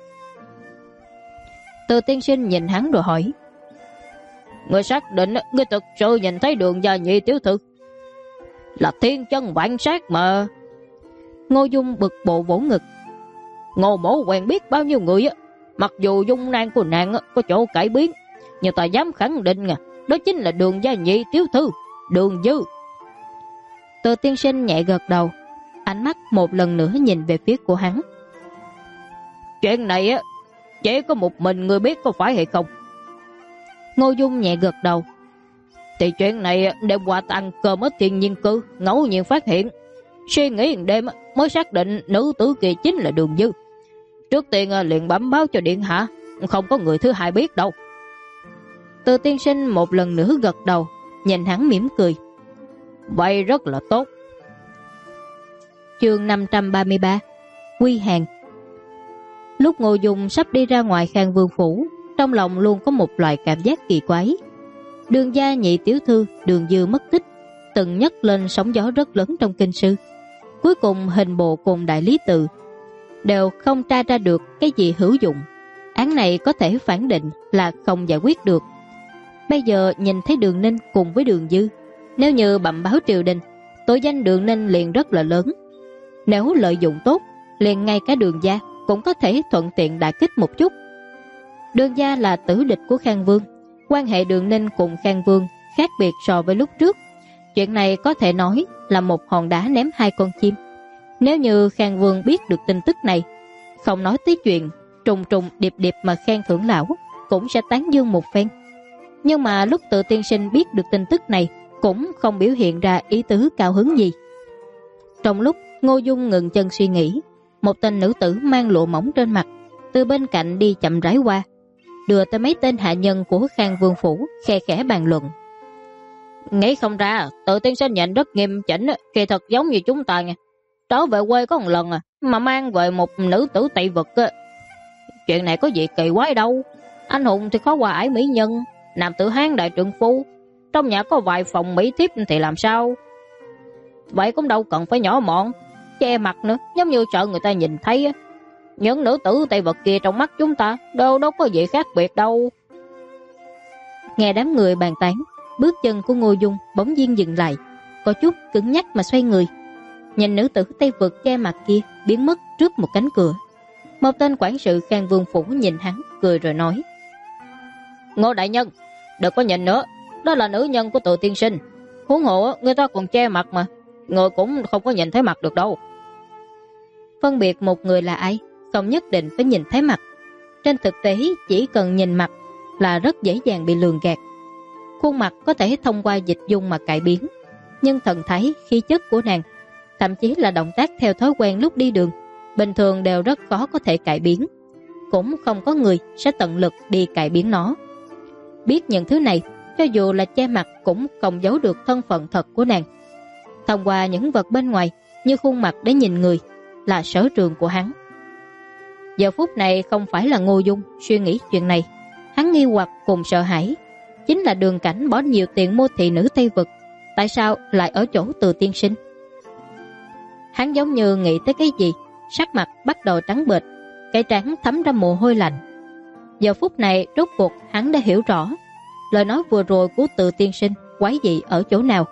Từ tiên sinh nhìn hắn rồi hỏi: "Người xác định người thực sự nhìn thấy Đường gia nhị tiểu thư?" "Là thiên chân vạn sát mà." Ngô Dung bực bộ vỗ ngực: "Ngô mỗ quen biết bao nhiêu người mặc dù dung nhan của nàng có chỗ cải biến, nhưng ta dám khẳng định đó chính là Đường gia nhị tiểu thư, Đường Dư." Từ tiên sinh nhẹ gật đầu, ánh mắt một lần nữa nhìn về phía của hắn: "Chuyện này chỉ có một mình người biết có phải hay không?" Ngô Dung nhẹ gật đầu: "Thì chuyện này đêm qua ta ăn cơm ở thiên nhiên cư, ngẫu nhiên phát hiện, suy nghĩ đêm mới xác định nữ tử kia chính là Đường Dư. Trước tiên liền bẩm báo cho điện hạ, không có người thứ hai biết đâu." Từ tiên sinh một lần nữa gật đầu, nhìn hắn mỉm cười: "Vậy rất là tốt." Chương 533: Quy hàng. Lúc Ngô Dung sắp đi ra ngoài Khang Vương phủ, trong lòng luôn có một loại cảm giác kỳ quái. Đường gia nhị tiểu thư Đường Dư mất tích, từng nhấc lên sóng gió rất lớn trong kinh sư. Cuối cùng hình bộ cùng đại lý tự đều không tra ra được cái gì hữu dụng. Án này có thể phản định là không giải quyết được. Bây giờ nhìn thấy Đường Ninh cùng với Đường Dư, nếu như bẩm báo triều đình, tội danh Đường Ninh liền rất là lớn. Nếu lợi dụng tốt, liền ngay cả Đường gia cũng có thể thuận tiện đả kích một chút. Đường gia là tử địch của Khang Vương, quan hệ Đường Ninh cùng Khang Vương khác biệt so với lúc trước. Chuyện này có thể nói là một hòn đá ném hai con chim. Nếu như Khang Vương biết được tin tức này, không nói tới chuyện trùng trùng điệp điệp mà khen thưởng lão, cũng sẽ tán dương một phen. Nhưng mà lúc Từ tiên sinh biết được tin tức này, cũng không biểu hiện ra ý tứ cao hứng gì. Trong lúc Ngô Dung ngừng chân suy nghĩ, một tên nữ tử mang lụa mỏng trên mặt từ bên cạnh đi chậm rãi qua, đưa tới mấy tên hạ nhân của Khang Vương phủ, khe khẽ bàn luận: "Nghĩ không ra, Từ tiên sinh nhận rất nghiêm chỉnh, kỳ thật giống như chúng ta nha. Trở về quê có một lần mà mang về một nữ tử Tây vực. Chuyện này có gì kỳ quái đâu. Anh hùng thì khó qua ải mỹ nhân, nam tử Hán đại trượng phu, trong nhà có vài phòng mỹ thiếp thì làm sao? Vậy cũng đâu cần phải nhỏ mọn, che mặt nữa, giống như sợ người ta nhìn thấy. Những nữ tử Tây vực kia trong mắt chúng ta đâu có gì khác biệt đâu." Nghe đám người bàn tán, bước chân của Ngô Dung bỗng nhiên dừng lại, có chút cứng nhắc mà xoay người, nhìn nữ tử Tây vực che mặt kia biến mất trước một cánh cửa. Một tên quản sự Khang Vương phủ nhìn hắn, cười rồi nói: "Ngô đại nhân, đừng có nhìn nữa, Đó là nữ nhân của Từ tiên sinh. Huống hộ người ta còn che mặt mà, người cũng không có nhìn thấy mặt được đâu. Phân biệt một người là ai không nhất định phải nhìn thấy mặt. Trên thực tế chỉ cần nhìn mặt là rất dễ dàng bị lường gạt. Khuôn mặt có thể thông qua dịch dung mà cải biến, nhưng thần thái, khí chất của nàng, thậm chí là động tác theo thói quen lúc đi đường, bình thường đều rất khó có thể cải biến. Cũng không có người sẽ tận lực đi cải biến nó. Biết những thứ này, cho dù là che mặt cũng không giấu được thân phận thật của nàng. Thông qua những vật bên ngoài như khuôn mặt để nhìn người là sở trường của hắn. Giờ phút này không phải là Ngô Dung suy nghĩ chuyện này, hắn nghi hoặc cùng sợ hãi. Chính là Đường Cảnh bỏ nhiều tiền mua thị nữ Tây Vực, tại sao lại ở chỗ Từ tiên sinh? Hắn giống như nghĩ tới cái gì, sắc mặt bắt đầu trắng bệch, cái trán thấm ra mồ hôi lạnh. Giờ phút này rốt cuộc hắn đã hiểu rõ lời nói vừa rồi của Từ tiên sinh quái dị ở chỗ nào.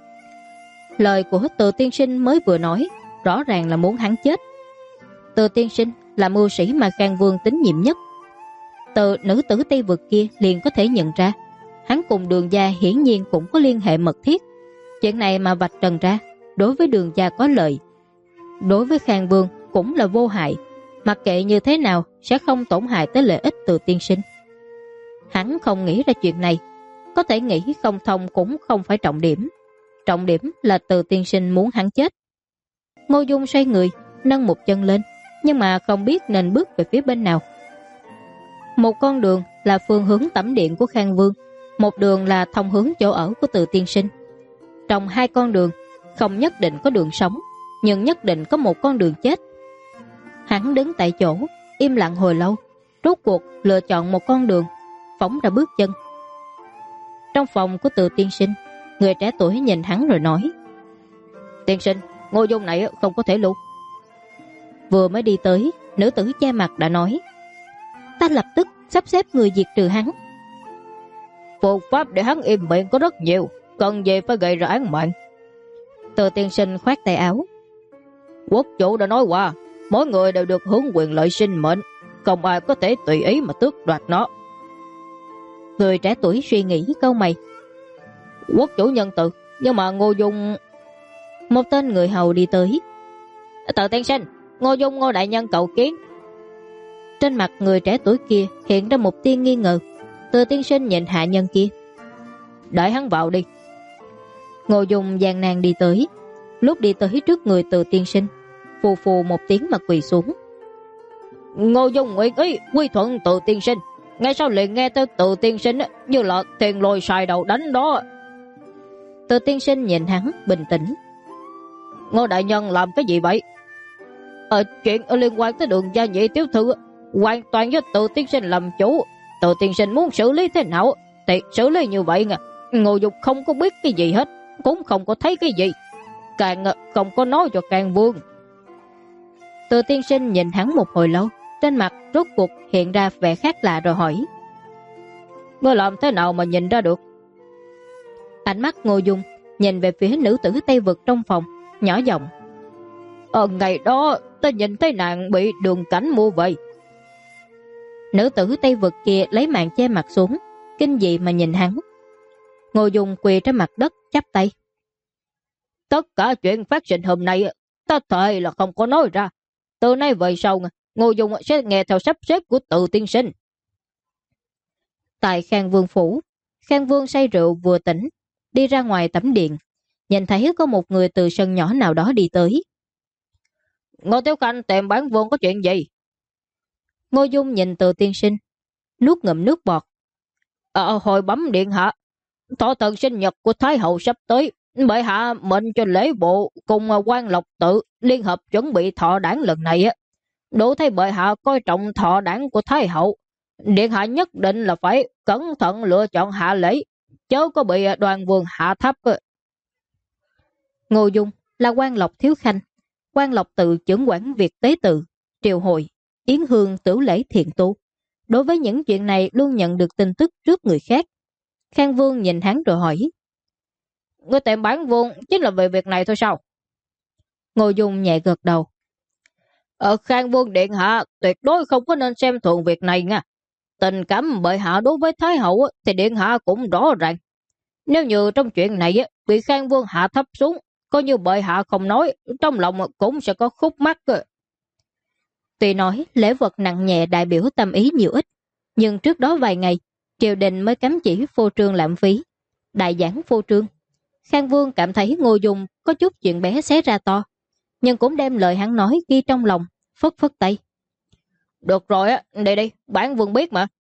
Lời của Từ tiên sinh mới vừa nói rõ ràng là muốn hắn chết. Từ tiên sinh là mưu sĩ mà Khang Vương tín nhiệm nhất. Từ nữ tử Tây Vực kia liền có thể nhận ra hắn cùng Đường gia hiển nhiên cũng có liên hệ mật thiết. Chuyện này mà vạch trần ra, đối với Đường gia có lợi, đối với Khang Vương cũng là vô hại. Mặc kệ như thế nào sẽ không tổn hại tới lợi ích Từ tiên sinh. Hắn không nghĩ ra chuyện này, có thể nghĩ không thông cũng không phải trọng điểm. Trọng điểm là Từ tiên sinh muốn hắn chết. Ngô Dung xoay người, nâng một chân lên, nhưng mà không biết nên bước về phía bên nào. Một con đường là phương hướng tẩm điện của Khang Vương, một đường là thông hướng chỗ ở của Từ tiên sinh. Trong hai con đường không nhất định có đường sống, nhưng nhất định có một con đường chết. Hắn đứng tại chỗ im lặng hồi lâu, rốt cuộc lựa chọn một con đường, phóng ra bước chân. Trong phòng của Từ tiên sinh, người trẻ tuổi nhìn hắn rồi nói: Tiên sinh, Ngô Dung này không có thể lưu. Vừa mới đi tới, nữ tử che mặt đã nói: Ta lập tức sắp xếp người diệt trừ hắn. Phương pháp để hắn im miệng có rất nhiều, cần gì phải gây ra án mạng. Từ tiên sinh khoát tay áo: Quốc chủ đã nói qua, mỗi người đều được hưởng quyền lợi sinh mệnh, không ai có thể tùy ý mà tước đoạt nó. Người trẻ tuổi suy nghĩ câu mày: Quốc chủ nhân từ, nhưng mà Ngô Dung... Một tên người hầu đi tới: Từ tiên sinh, Ngô Dung Ngô đại nhân cầu kiến. Trên mặt người trẻ tuổi kia hiện ra một tia nghi ngờ. Từ tiên sinh nhìn hạ nhân kia: Đợi hắn vào đi. Ngô Dung gian nan đi tới. Lúc đi tới trước người Từ tiên sinh, phù phù một tiếng mà quỳ xuống: Ngô Dung nguyện ý quy thuận Từ tiên sinh. Ngay sau liền nghe tới Từ tiên sinh như là tiền lôi xài đầu đánh đó. Từ tiên sinh nhìn hắn bình tĩnh: Ngô đại nhân làm cái gì vậy? Chuyện liên quan tới Đường gia nhị tiểu thư hoàn toàn do Từ tiên sinh làm chủ. Từ tiên sinh muốn xử lý thế nào thì xử lý như vậy nha. Ngô Dung không có biết cái gì hết, cũng không có thấy cái gì, càng không có nói cho Khang Vương. Từ tiên sinh nhìn hắn một hồi lâu, trên mặt rốt cuộc hiện ra vẻ khác lạ rồi hỏi: Ngươi làm thế nào mà nhìn ra được? Ánh mắt Ngô Dung nhìn về phía nữ tử Tây Vực trong phòng, nhỏ giọng: Ngày đó ta nhìn thấy nàng bị Đường Cảnh mua vậy. Nữ tử Tây Vực kia lấy màn che mặt xuống, kinh dị mà nhìn hắn. Ngô Dung quỳ trên mặt đất chắp tay: Tất cả chuyện phát sinh hôm nay ta thề là không có nói ra. Từ nay về sau Ngô Dung sẽ nghe theo sắp xếp của Từ tiên sinh. Tại Khang Vương phủ, Khang Vương say rượu vừa tỉnh, đi ra ngoài tẩm điện, nhìn thấy có một người từ sân nhỏ nào đó đi tới. Ngô Tiểu Khanh tìm bản vương có chuyện gì? Ngô Dung nhìn Từ tiên sinh, nuốt ngụm nước bọt: Hồi bấm điện hạ, thọ thần sinh nhật của Thái hậu sắp tới, bệ hạ mệnh cho lễ bộ cùng quan Lộc Tự liên hợp chuẩn bị thọ đản lần này. Đủ thấy bệ hạ coi trọng thọ đản của Thái hậu, điện hạ nhất định là phải cẩn thận lựa chọn hạ lễ, chớ có bị đoàn vương hạ thấp. Ngô Dung là quan Lộc thiếu khanh, quan Lộc Tự trưởng quản việc tế tự, triều hội, yến hương, tửu lễ thiện tu. Đối với những chuyện này luôn nhận được tin tức trước người khác. Khang Vương nhìn hắn rồi hỏi: Ngươi tìm bản vương chính là về việc này thôi sao? Ngô Dung nhẹ gật đầu: Khang Vương điện hạ tuyệt đối không có nên xem thường việc này nha. Tình cảm bệ hạ đối với Thái hậu thì điện hạ cũng rõ ràng. Nếu như trong chuyện này bị Khang Vương hạ thấp xuống, coi như bệ hạ không nói, trong lòng cũng sẽ có khúc mắc. Tuy nói lễ vật nặng nhẹ đại biểu tâm ý nhiều ít, nhưng trước đó vài ngày, triều đình mới cấm chỉ phô trương lãng phí, đại giảng phô trương. Khang Vương cảm thấy Ngô Dung có chút chuyện bé xé ra to, nhưng cũng đem lời hắn nói ghi trong lòng, phất phất tay. Được rồi đi đi, bản vương biết mà.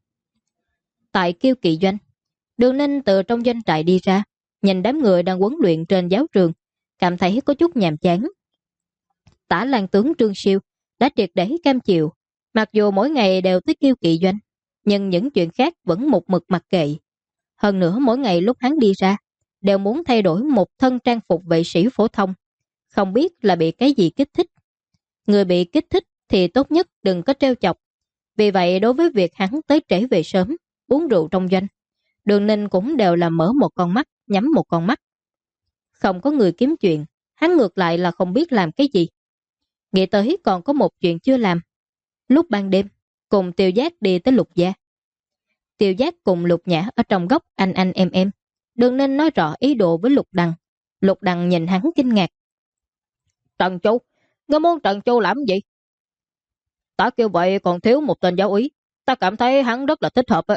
Tại Kiêu Kỵ doanh, Đường Ninh từ trong doanh trại đi ra, nhìn đám người đang huấn luyện trên giáo trường, cảm thấy có chút nhàm chán. Tả Lang tướng Trương Siêu đã triệt để cam chịu, mặc dù mỗi ngày đều tới Kiêu Kỵ doanh, nhưng những chuyện khác vẫn một mực mặc kệ. Hơn nữa mỗi ngày lúc hắn đi ra, đều muốn thay đổi một thân trang phục vệ sĩ phổ thông, không biết là bị cái gì kích thích. Người bị kích thích thì tốt nhất đừng có trêu chọc. Vì vậy đối với việc hắn tới trễ về sớm, uống rượu trong doanh, Đường Ninh cũng đều là mở một con mắt, nhắm một con mắt. Không có người kiếm chuyện, hắn ngược lại là không biết làm cái gì. Nghĩ tới còn có một chuyện chưa làm. Lúc ban đêm, cùng Tiêu Giác đi tới Lục gia. Tiêu Giác cùng Lục Nhã ở trong góc anh em. Đường Ninh nói rõ ý đồ với Lục Đằng. Lục Đằng nhìn hắn kinh ngạc. Trần Chu, ngươi muốn Trần Chu làm gì? Ta kêu vậy còn thiếu một tên giáo úy, ta cảm thấy hắn rất là thích hợp.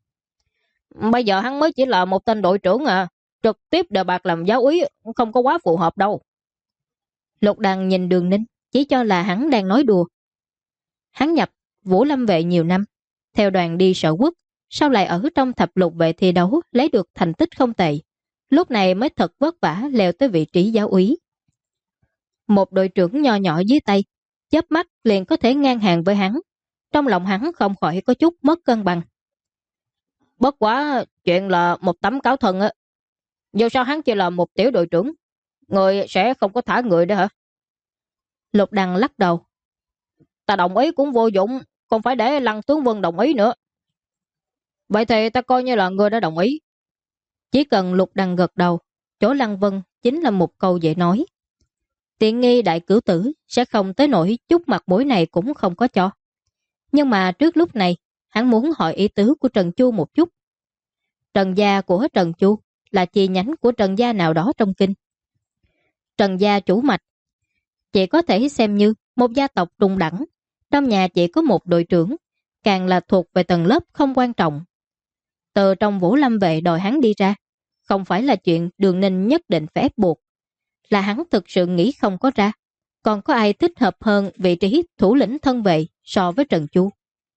Bây giờ hắn mới chỉ là một tên đội trưởng trực tiếp đề bạt làm giáo úy không có quá phù hợp đâu. Lục Đằng nhìn Đường Ninh, chỉ cho là hắn đang nói đùa. Hắn nhập Vũ Lâm vệ nhiều năm, theo đoàn đi Sở Quốc, sau lại ở trong thập lục vệ thi đấu lấy được thành tích không tệ, lúc này mới thật vất vả leo tới vị trí giáo úy. Một đội trưởng nho nhỏ dưới tay, chớp mắt liền có thể ngang hàng với hắn, trong lòng hắn không khỏi có chút mất cân bằng. Bất quá chuyện là một tấm cáo thân dù sao hắn chỉ là một tiểu đội trưởng, người sẽ không có thả người đó hả? Lục Đằng lắc đầu. Ta đồng ý cũng vô dụng, còn phải để Lăng tướng quân đồng ý nữa. Vậy thì ta coi như là người đã đồng ý. Chỉ cần Lục Đằng gật đầu, chỗ Lăng Vân chính là một câu dễ nói. Tiện nghi đại cửu tử sẽ không tới nỗi chút mặt mũi này cũng không có cho. Nhưng mà trước lúc này, hắn muốn hỏi ý tứ của Trần Chu một chút. Trần gia của Trần Chu là chi nhánh của Trần gia nào đó trong kinh. Trần gia chủ mạch chỉ có thể xem như một gia tộc trung đẳng. Trong nhà chỉ có một đội trưởng, càng là thuộc về tầng lớp không quan trọng. Từ trong Vũ Lâm vệ đòi hắn đi ra, không phải là chuyện Đường Ninh nhất định phải ép buộc. Là hắn thực sự nghĩ không có ra. Còn có ai thích hợp hơn vị trí thủ lĩnh thân vệ so với Trần Chu.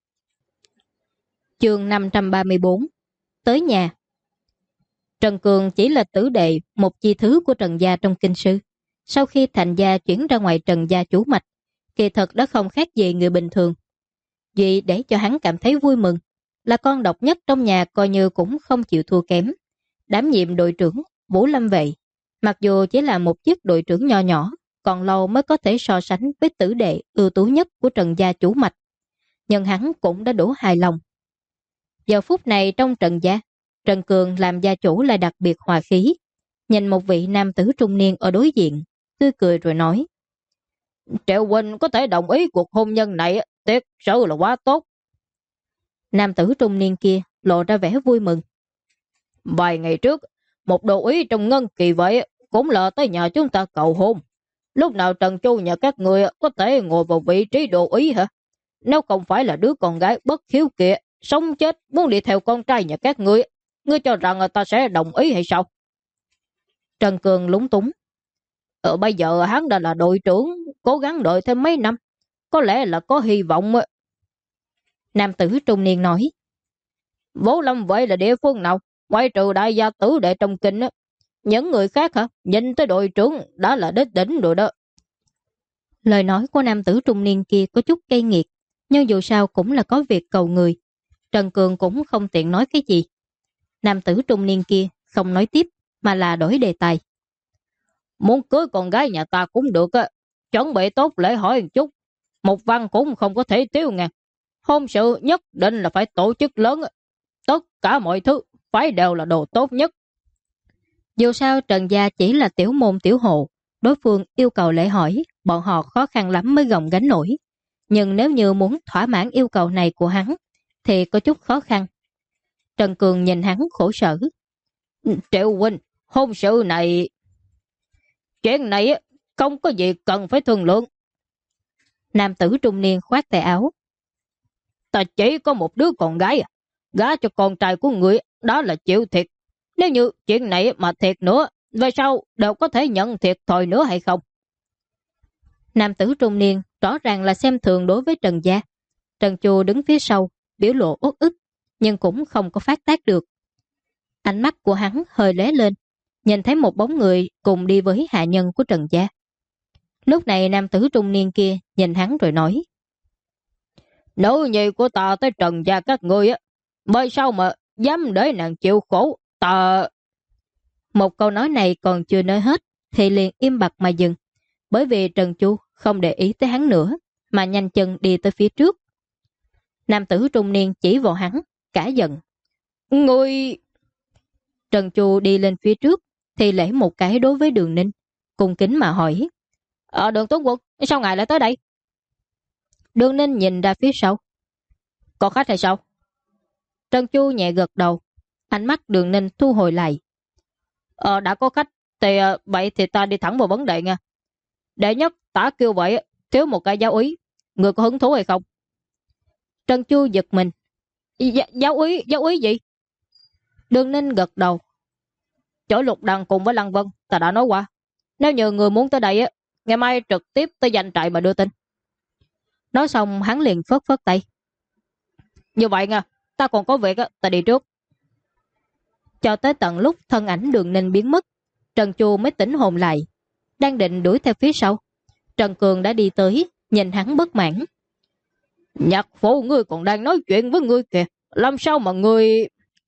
Chương 534. Tới nhà. Trần Cường chỉ là tử đệ, một chi thứ của Trần gia trong kinh sư. Sau khi thành gia chuyển ra ngoài Trần gia chủ mạch, kỳ thật đã không khác gì người bình thường. Vì để cho hắn cảm thấy vui mừng, là con độc nhất trong nhà coi như cũng không chịu thua kém. Đảm nhiệm đội trưởng Vũ Lâm vệ, mặc dù chỉ là một chiếc đội trưởng nho nhỏ, còn lâu mới có thể so sánh với tử đệ ưu tú nhất của Trần gia chủ mạch. Nhưng hắn cũng đã đủ hài lòng. Giờ phút này trong Trần gia, Trần Cường làm gia chủ lại đặc biệt hòa khí. Nhìn một vị nam tử trung niên ở đối diện, tươi cười rồi nói. Triệu huynh có thể đồng ý cuộc hôn nhân này, tiếc sự là quá tốt. Nam tử trung niên kia lộ ra vẻ vui mừng. Vài ngày trước, một đồ ý trong Ngân Kỳ vậy cũng là tới nhà chúng ta cầu hôn. Lúc nào Trần Chu nhà các người có thể ngồi vào vị trí đồ ý hả? Nếu không phải là đứa con gái bất hiếu kia, sống chết muốn đi theo con trai nhà các ngươi cho rằng ta sẽ đồng ý hay sao? Trần Cường lúng túng. Bây giờ hắn đã là đội trưởng, cố gắng đợi thêm mấy năm, có lẽ là có hy vọng. Nam tử trung niên nói. Vũ Lâm vậy là địa phương nào? Ngoại trừ đại gia tử đệ trong kinh những người khác hả? Nhìn tới đội trưởng đã là đích đỉnh rồi đó. Lời nói của nam tử trung niên kia có chút cay nghiệt, nhưng dù sao cũng là có việc cầu người. Trần Cường cũng không tiện nói cái gì. Nam tử trung niên kia không nói tiếp, mà là đổi đề tài. Muốn cưới con gái nhà ta cũng được chuẩn bị tốt lễ hỏi một chút. Một văn cũng không có thể tiêu ngàn. Hôn sự nhất định là phải tổ chức lớn. Tất cả mọi thứ phải đều là đồ tốt nhất. Dù sao Trần gia chỉ là tiểu môn tiểu hộ, đối phương yêu cầu lễ hỏi, bọn họ khó khăn lắm mới gồng gánh nổi. Nhưng nếu như muốn thỏa mãn yêu cầu này của hắn, thì có chút khó khăn. Trần Cường nhìn hắn khổ sở. Triệu huynh, hôn sự này... Chuyện này không có gì cần phải thương lượng. Nam tử trung niên khoát tay áo. Ta chỉ có một đứa con gái, gả cho con trai của người, đó là chịu thiệt. Nếu như chuyện này mà thiệt nữa, về sau đều có thể nhận thiệt thòi nữa hay không? Nam tử trung niên rõ ràng là xem thường đối với Trần gia. Trần Chu đứng phía sau, biểu lộ uất ức, nhưng cũng không có phát tác được. Ánh mắt của hắn hơi lóe lên, nhìn thấy một bóng người cùng đi với hạ nhân của Trần gia. Lúc này nam tử trung niên kia nhìn hắn rồi nói. Nữ nhi của ta tới Trần gia các ngươi, bởi sao mà dám để nàng chịu khổ, ta... Một câu nói này còn chưa nói hết, thì liền im bặt mà dừng, bởi vì Trần Chu không để ý tới hắn nữa, mà nhanh chân đi tới phía trước. Nam tử trung niên chỉ vào hắn, cả giận. Ngươi... Trần Chu đi lên phía trước, thì lễ một cái đối với Đường Ninh, cung kính mà hỏi. Đường tướng quân, sao ngài lại tới đây? Đường Ninh nhìn ra phía sau. Có khách hay sao? Trần Chu nhẹ gật đầu, ánh mắt Đường Ninh thu hồi lại. Đã có khách, thì vậy thì ta đi thẳng vào vấn đề nha. Đệ nhất, tả kêu vậy, thiếu một cái giáo úy, người có hứng thú hay không? Trần Chu giật mình. Giáo úy gì? Đường Ninh gật đầu. Chỗ Lục Đằng cùng với Lăng Vân, ta đã nói qua. Nếu như người muốn tới đây, ngày mai trực tiếp tới doanh trại mà đưa tin. Nói xong hắn liền phất phất tay. Như vậy nha, ta còn có việc, ta đi trước. Cho tới tận lúc thân ảnh Đường Ninh biến mất, Trần Chu mới tỉnh hồn lại. Đang định đuổi theo phía sau, Trần Cường đã đi tới, nhìn hắn bất mãn. Nhạc phụ ngươi còn đang nói chuyện với ngươi kìa, làm sao mà ngươi...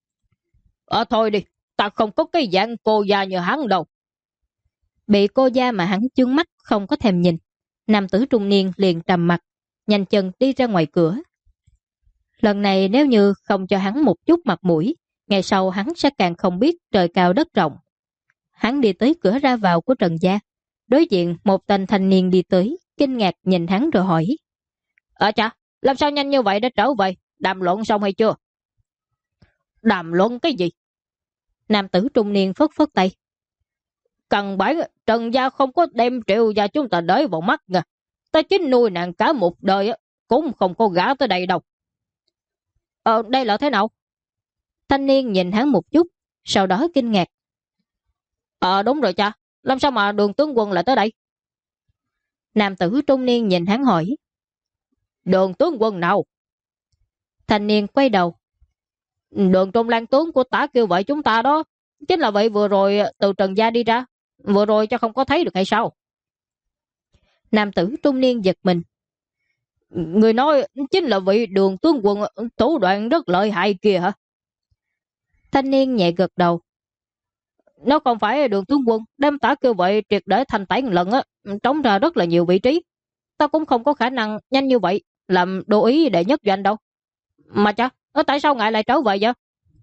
thôi đi, ta không có cái dạng cô già như hắn đâu. Bị cô gia mà hắn chướng mắt không có thèm nhìn, nam tử trung niên liền trầm mặt, nhanh chân đi ra ngoài cửa. Lần này nếu như không cho hắn một chút mặt mũi, ngày sau hắn sẽ càng không biết trời cao đất rộng. Hắn đi tới cửa ra vào của Trần gia, đối diện một tên thanh niên đi tới, kinh ngạc nhìn hắn rồi hỏi. Chà, làm sao nhanh như vậy đã trở về, đàm luận xong hay chưa? Đàm luận cái gì? Nam tử trung niên phất phất tay. Căn bản Trần gia không có đem Triệu gia chúng ta đới vào mắt nha. Ta chính nuôi nàng cả một đời cũng không có gả tới đây đâu. Đây là thế nào? Thanh niên nhìn hắn một chút, sau đó kinh ngạc. Đúng rồi cha, làm sao mà Đường tướng quân lại tới đây? Nam tử trung niên nhìn hắn hỏi. Đường tướng quân nào? Thanh niên quay đầu. Đường Trung Lan tướng của tả kêu vậy chúng ta đó. Chính là vậy vừa rồi từ Trần gia đi ra. Vừa rồi cho không có thấy được hay sao? Nam tử trung niên giật mình. Người nói chính là vị Đường tướng quân thủ đoạn rất lợi hại kia hả? Thanh niên nhẹ gật đầu. Nếu không phải Đường tướng quân đem tả kêu vậy triệt để thành tẩy một lần trống ra rất là nhiều vị trí. Ta cũng không có khả năng nhanh như vậy làm đô ý đệ nhất doanh đâu. Mà cha, tại sao ngài lại trở về vậy?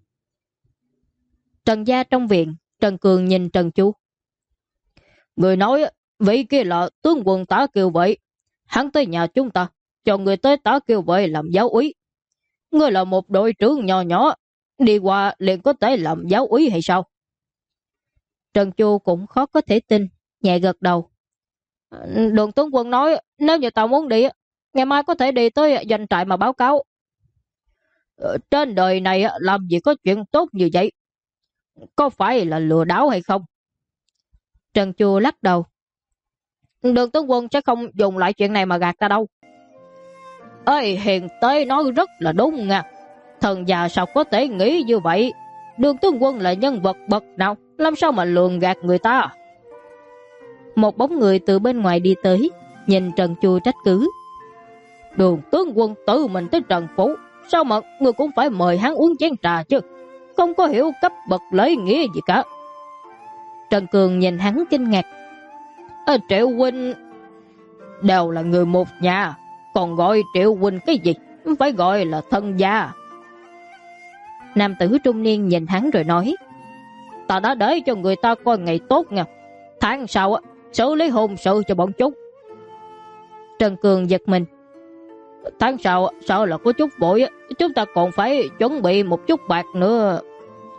Trần gia trong viện, Trần Cường nhìn Trần Chu. Người nói vị kia là tướng quân tả kiều vậy. Hắn tới nhà chúng ta, cho người tới tả kiều vậy làm giáo úy. Ngươi là một đội trưởng nhỏ nhỏ, đi qua liền có thể làm giáo úy hay sao? Trần Chu cũng khó có thể tin, nhẹ gật đầu. Đường tướng quân nói nếu như tao muốn đi, ngày mai có thể đi tới doanh trại mà báo cáo. Trên đời này làm gì có chuyện tốt như vậy? Có phải là lừa đảo hay không? Trần Chu lắc đầu. Đường tướng quân sẽ không dùng lại chuyện này mà gạt ta đâu. Hiền tế nói rất là đúng nha. Thần già sao có thể nghĩ như vậy? Đường tướng quân là nhân vật bậc nào, làm sao mà lường gạt người ta? Một bóng người từ bên ngoài đi tới, nhìn Trần Chu trách cứ. Đường tướng quân tự mình tới Trần Phủ, sao mà người cũng phải mời hắn uống chén trà chứ? Không có hiểu cấp bậc lễ nghĩa gì cả. Trần Cường nhìn hắn kinh ngạc. Triệu huynh đều là người một nhà, còn gọi Triệu huynh cái gì? Phải gọi là thân gia. Nam tử trung niên nhìn hắn rồi nói. Ta đã để cho người ta coi ngày tốt nha. Tháng sau xử lý hôn sự cho bọn chúng. Trần Cường giật mình. Tháng sau sợ là có chút vội, chúng ta còn phải chuẩn bị một chút bạc nữa.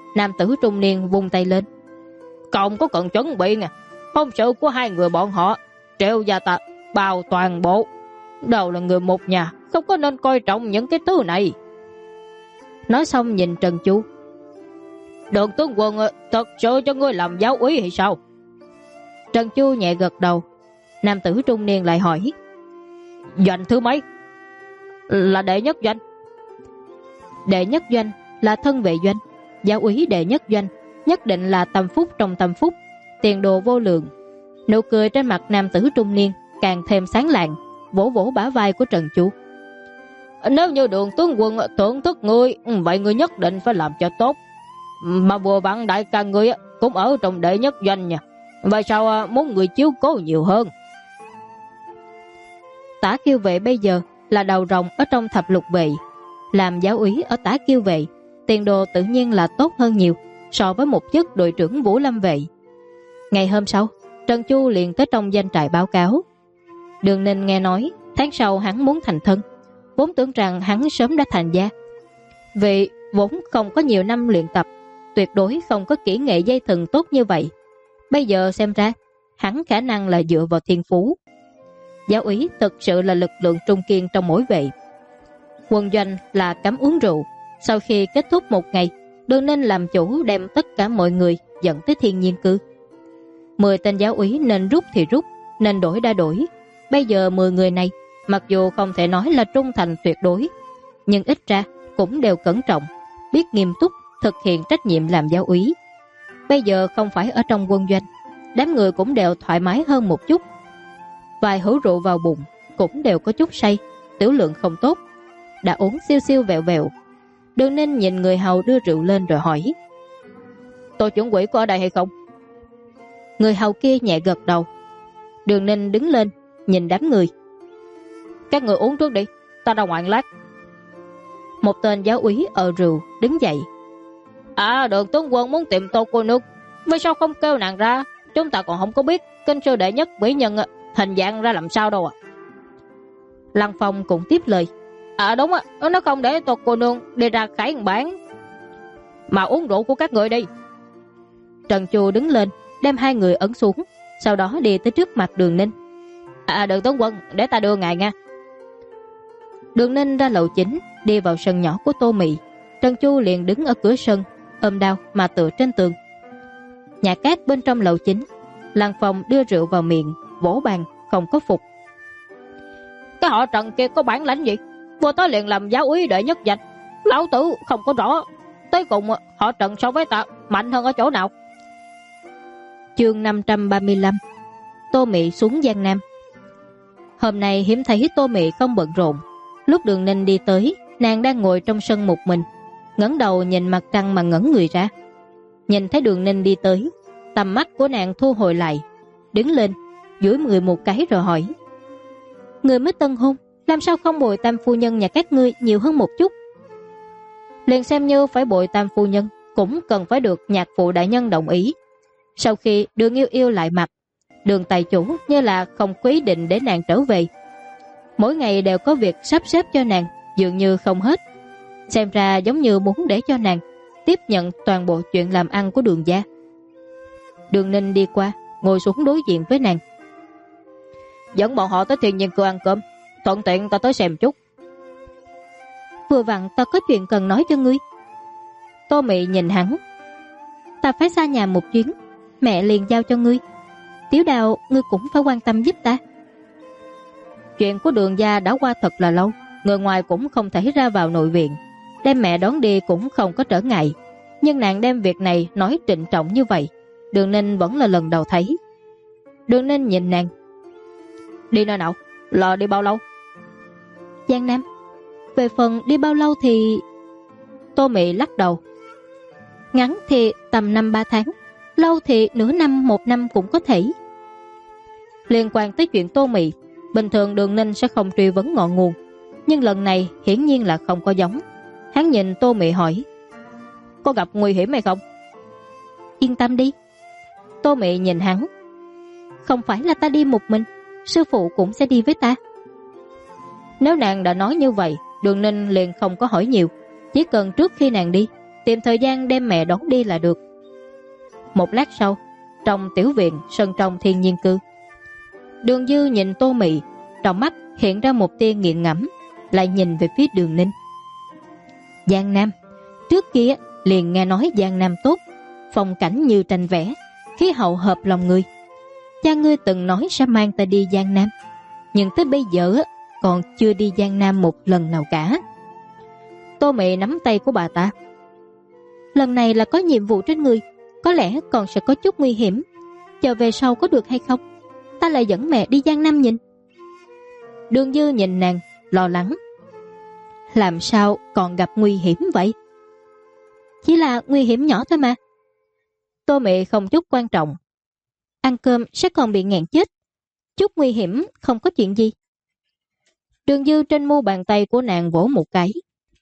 Nam tử trung niên vung tay lên. Không có cần chuẩn bị nè, hôn sự của hai người bọn họ Triệu gia ta bao toàn bộ, đều là người một nhà, không có nên coi trọng những cái thứ này. Nói xong nhìn Trần Chu. Đường tướng quân thật sự cho ngươi làm giáo úy hay sao? Trần Chu nhẹ gật đầu. Nam tử trung niên lại hỏi. Doanh thứ mấy? Là đệ nhất doanh. Đệ nhất doanh là thân vệ doanh, giáo úy đệ nhất doanh nhất định là tâm phúc trong tâm phúc, tiền đồ vô lượng. Nụ cười trên mặt nam tử trung niên càng thêm sáng lạng, vỗ vỗ bả vai của Trần Chu. Nếu như Đường tướng quân thưởng thức ngươi, vậy ngươi nhất định phải làm cho tốt. Mà vừa vặn đại ca ngươi cũng ở trong đệ nhất doanh nha, vậy sao muốn người chiếu cố nhiều hơn? Tả Kiêu vệ bây giờ là đầu rồng ở trong thập lục vệ, làm giáo úy ở Tả Kiêu vệ, tiền đồ tự nhiên là tốt hơn nhiều so với một chức đội trưởng Vũ Lâm vệ. Ngày hôm sau, Trần Chu liền tới trong doanh trại báo cáo. Đường Ninh nghe nói tháng sau hắn muốn thành thân, vốn tưởng rằng hắn sớm đã thành gia. Vì vốn không có nhiều năm luyện tập, tuyệt đối không có kỹ nghệ dây thừng tốt như vậy. Bây giờ xem ra, hắn khả năng là dựa vào thiên phú. Giáo úy thực sự là lực lượng trung kiên trong mỗi vệ. Quân doanh là cấm uống rượu. Sau khi kết thúc một ngày, Đường Ninh làm chủ đem tất cả mọi người dẫn tới Thiên Nhiên Cư. 10 tên giáo úy nên rút thì rút, nên đổi đã đổi. Bây giờ 10 người này, mặc dù không thể nói là trung thành tuyệt đối, nhưng ít ra cũng đều cẩn trọng, biết nghiêm túc thực hiện trách nhiệm làm giáo úy. Bây giờ không phải ở trong quân doanh, đám người cũng đều thoải mái hơn một chút. Vài hũ rượu vào bụng cũng đều có chút say, tiểu lượng không tốt, đã uống siêu siêu vẹo vẹo. Đường Ninh nhìn người hầu đưa rượu lên rồi hỏi. Tôi chuẩn quỷ có ở đây hay không? Người hầu kia nhẹ gật đầu. Đường Ninh đứng lên nhìn đám người. Các người uống trước đi, ta ra ngoài lát. Một tên giáo úy ở rượu đứng dậy. Đường tướng quân muốn tìm Tô cô nương, vì sao không kêu nàng ra? Chúng ta còn không có biết kinh sư đệ nhất mỹ nhân hình dạng ra làm sao đâu ạ. Lăng Phong cũng tiếp lời. Đúng á, nó không để Tô cô nương đi ra khải bán, mà uống rượu của các người đi. Trần Chu đứng lên đem hai người ấn xuống, sau đó đi tới trước mặt Đường Ninh. Đường tướng quân, để ta đưa ngài nha. Đường Ninh ra lầu chính, đi vào sân nhỏ của Tô Mị. Trần Chu liền đứng ở cửa sân, ôm đao mà tựa trên tường. Nhà cát bên trong lầu chính, Lăng Phong đưa rượu vào miệng, vỗ bàn không có phục. Cái họ Trần kia có bản lãnh gì, vừa tới liền làm giáo úy đệ nhất danh. Lão tử không có rõ tới cùng họ Trần so với ta mạnh hơn ở chỗ nào. Chương 535. Tô Mị xuống Giang Nam. Hôm nay hiếm thấy Tô Mị không bận rộn. Lúc Đường Ninh đi tới, nàng đang ngồi trong sân một mình, ngẩng đầu nhìn mặt trăng mà ngẩn người ra. Nhìn thấy Đường Ninh đi tới, tầm mắt của nàng thu hồi lại, đứng lên, duỗi người một cái rồi hỏi. Người mới tân hôn, làm sao không bồi tam phu nhân nhà các ngươi nhiều hơn một chút? Liền xem như phải bồi tam phu nhân, cũng cần phải được nhạc phụ đại nhân đồng ý. Sau khi Đường Yêu Yêu lại mặt, Đường tài chủ như là không có ý định để nàng trở về. Mỗi ngày đều có việc sắp xếp cho nàng, dường như không hết. Xem ra giống như muốn để cho nàng tiếp nhận toàn bộ chuyện làm ăn của Đường gia. Đường Ninh đi qua, ngồi xuống đối diện với nàng. Dẫn bọn họ tới Thiên Nhiên Cư ăn cơm, thuận tiện ta tới xem chút. Vừa vặn ta có chuyện cần nói cho ngươi. Tô Mị nhìn hắn. Ta phải xa nhà một chuyến, mẹ liền giao cho ngươi. Tiểu Đào, ngươi cũng phải quan tâm giúp ta. Chuyện của Đường gia đã qua thật là lâu, người ngoài cũng không thể ra vào nội viện, đem mẹ đón đi cũng không có trở ngại. Nhưng nàng đem việc này nói trịnh trọng như vậy, Đường Ninh vẫn là lần đầu thấy. Đường Ninh nhìn nàng. Đi nơi nào? Là đi bao lâu? Giang Nam. Về phần đi bao lâu thì... Tô Mị lắc đầu. Ngắn thì tầm 5-3 tháng, lâu thì nửa năm 1 năm cũng có thể. Liên quan tới chuyện Tô Mị, bình thường Đường Ninh sẽ không truy vấn ngọn nguồn, nhưng lần này hiển nhiên là không có giống. Hắn nhìn Tô Mị hỏi. Có gặp nguy hiểm hay không? Yên tâm đi. Tô Mị nhìn hắn. Không phải là ta đi một mình, sư phụ cũng sẽ đi với ta. Nếu nàng đã nói như vậy, Đường Ninh liền không có hỏi nhiều. Chỉ cần trước khi nàng đi, tìm thời gian đem mẹ đón đi là được. Một lát sau, trong tiểu viện sân trong Thiên Nhiên Cư, Đường Dư nhìn Tô Mị, trong mắt hiện ra một tia nghiền ngẫm, lại nhìn về phía Đường Ninh. Giang Nam, trước kia liền nghe nói Giang Nam tốt, phong cảnh như tranh vẽ, khí hậu hợp lòng người. Cha ngươi từng nói sẽ mang ta đi Giang Nam, nhưng tới bây giờ còn chưa đi Giang Nam một lần nào cả. Tô Mị nắm tay của bà ta. Lần này là có nhiệm vụ trên người, có lẽ còn sẽ có chút nguy hiểm. Chờ về sau có được hay không, ta lại dẫn mẹ đi Giang Nam nhìn. Đường Dư nhìn nàng, lo lắng. Làm sao còn gặp nguy hiểm vậy? Chỉ là nguy hiểm nhỏ thôi mà. Tô Mị không chút quan trọng. Ăn cơm sẽ còn bị nghẹn chết, chút nguy hiểm không có chuyện gì. Đường Dư trên mu bàn tay của nàng vỗ một cái.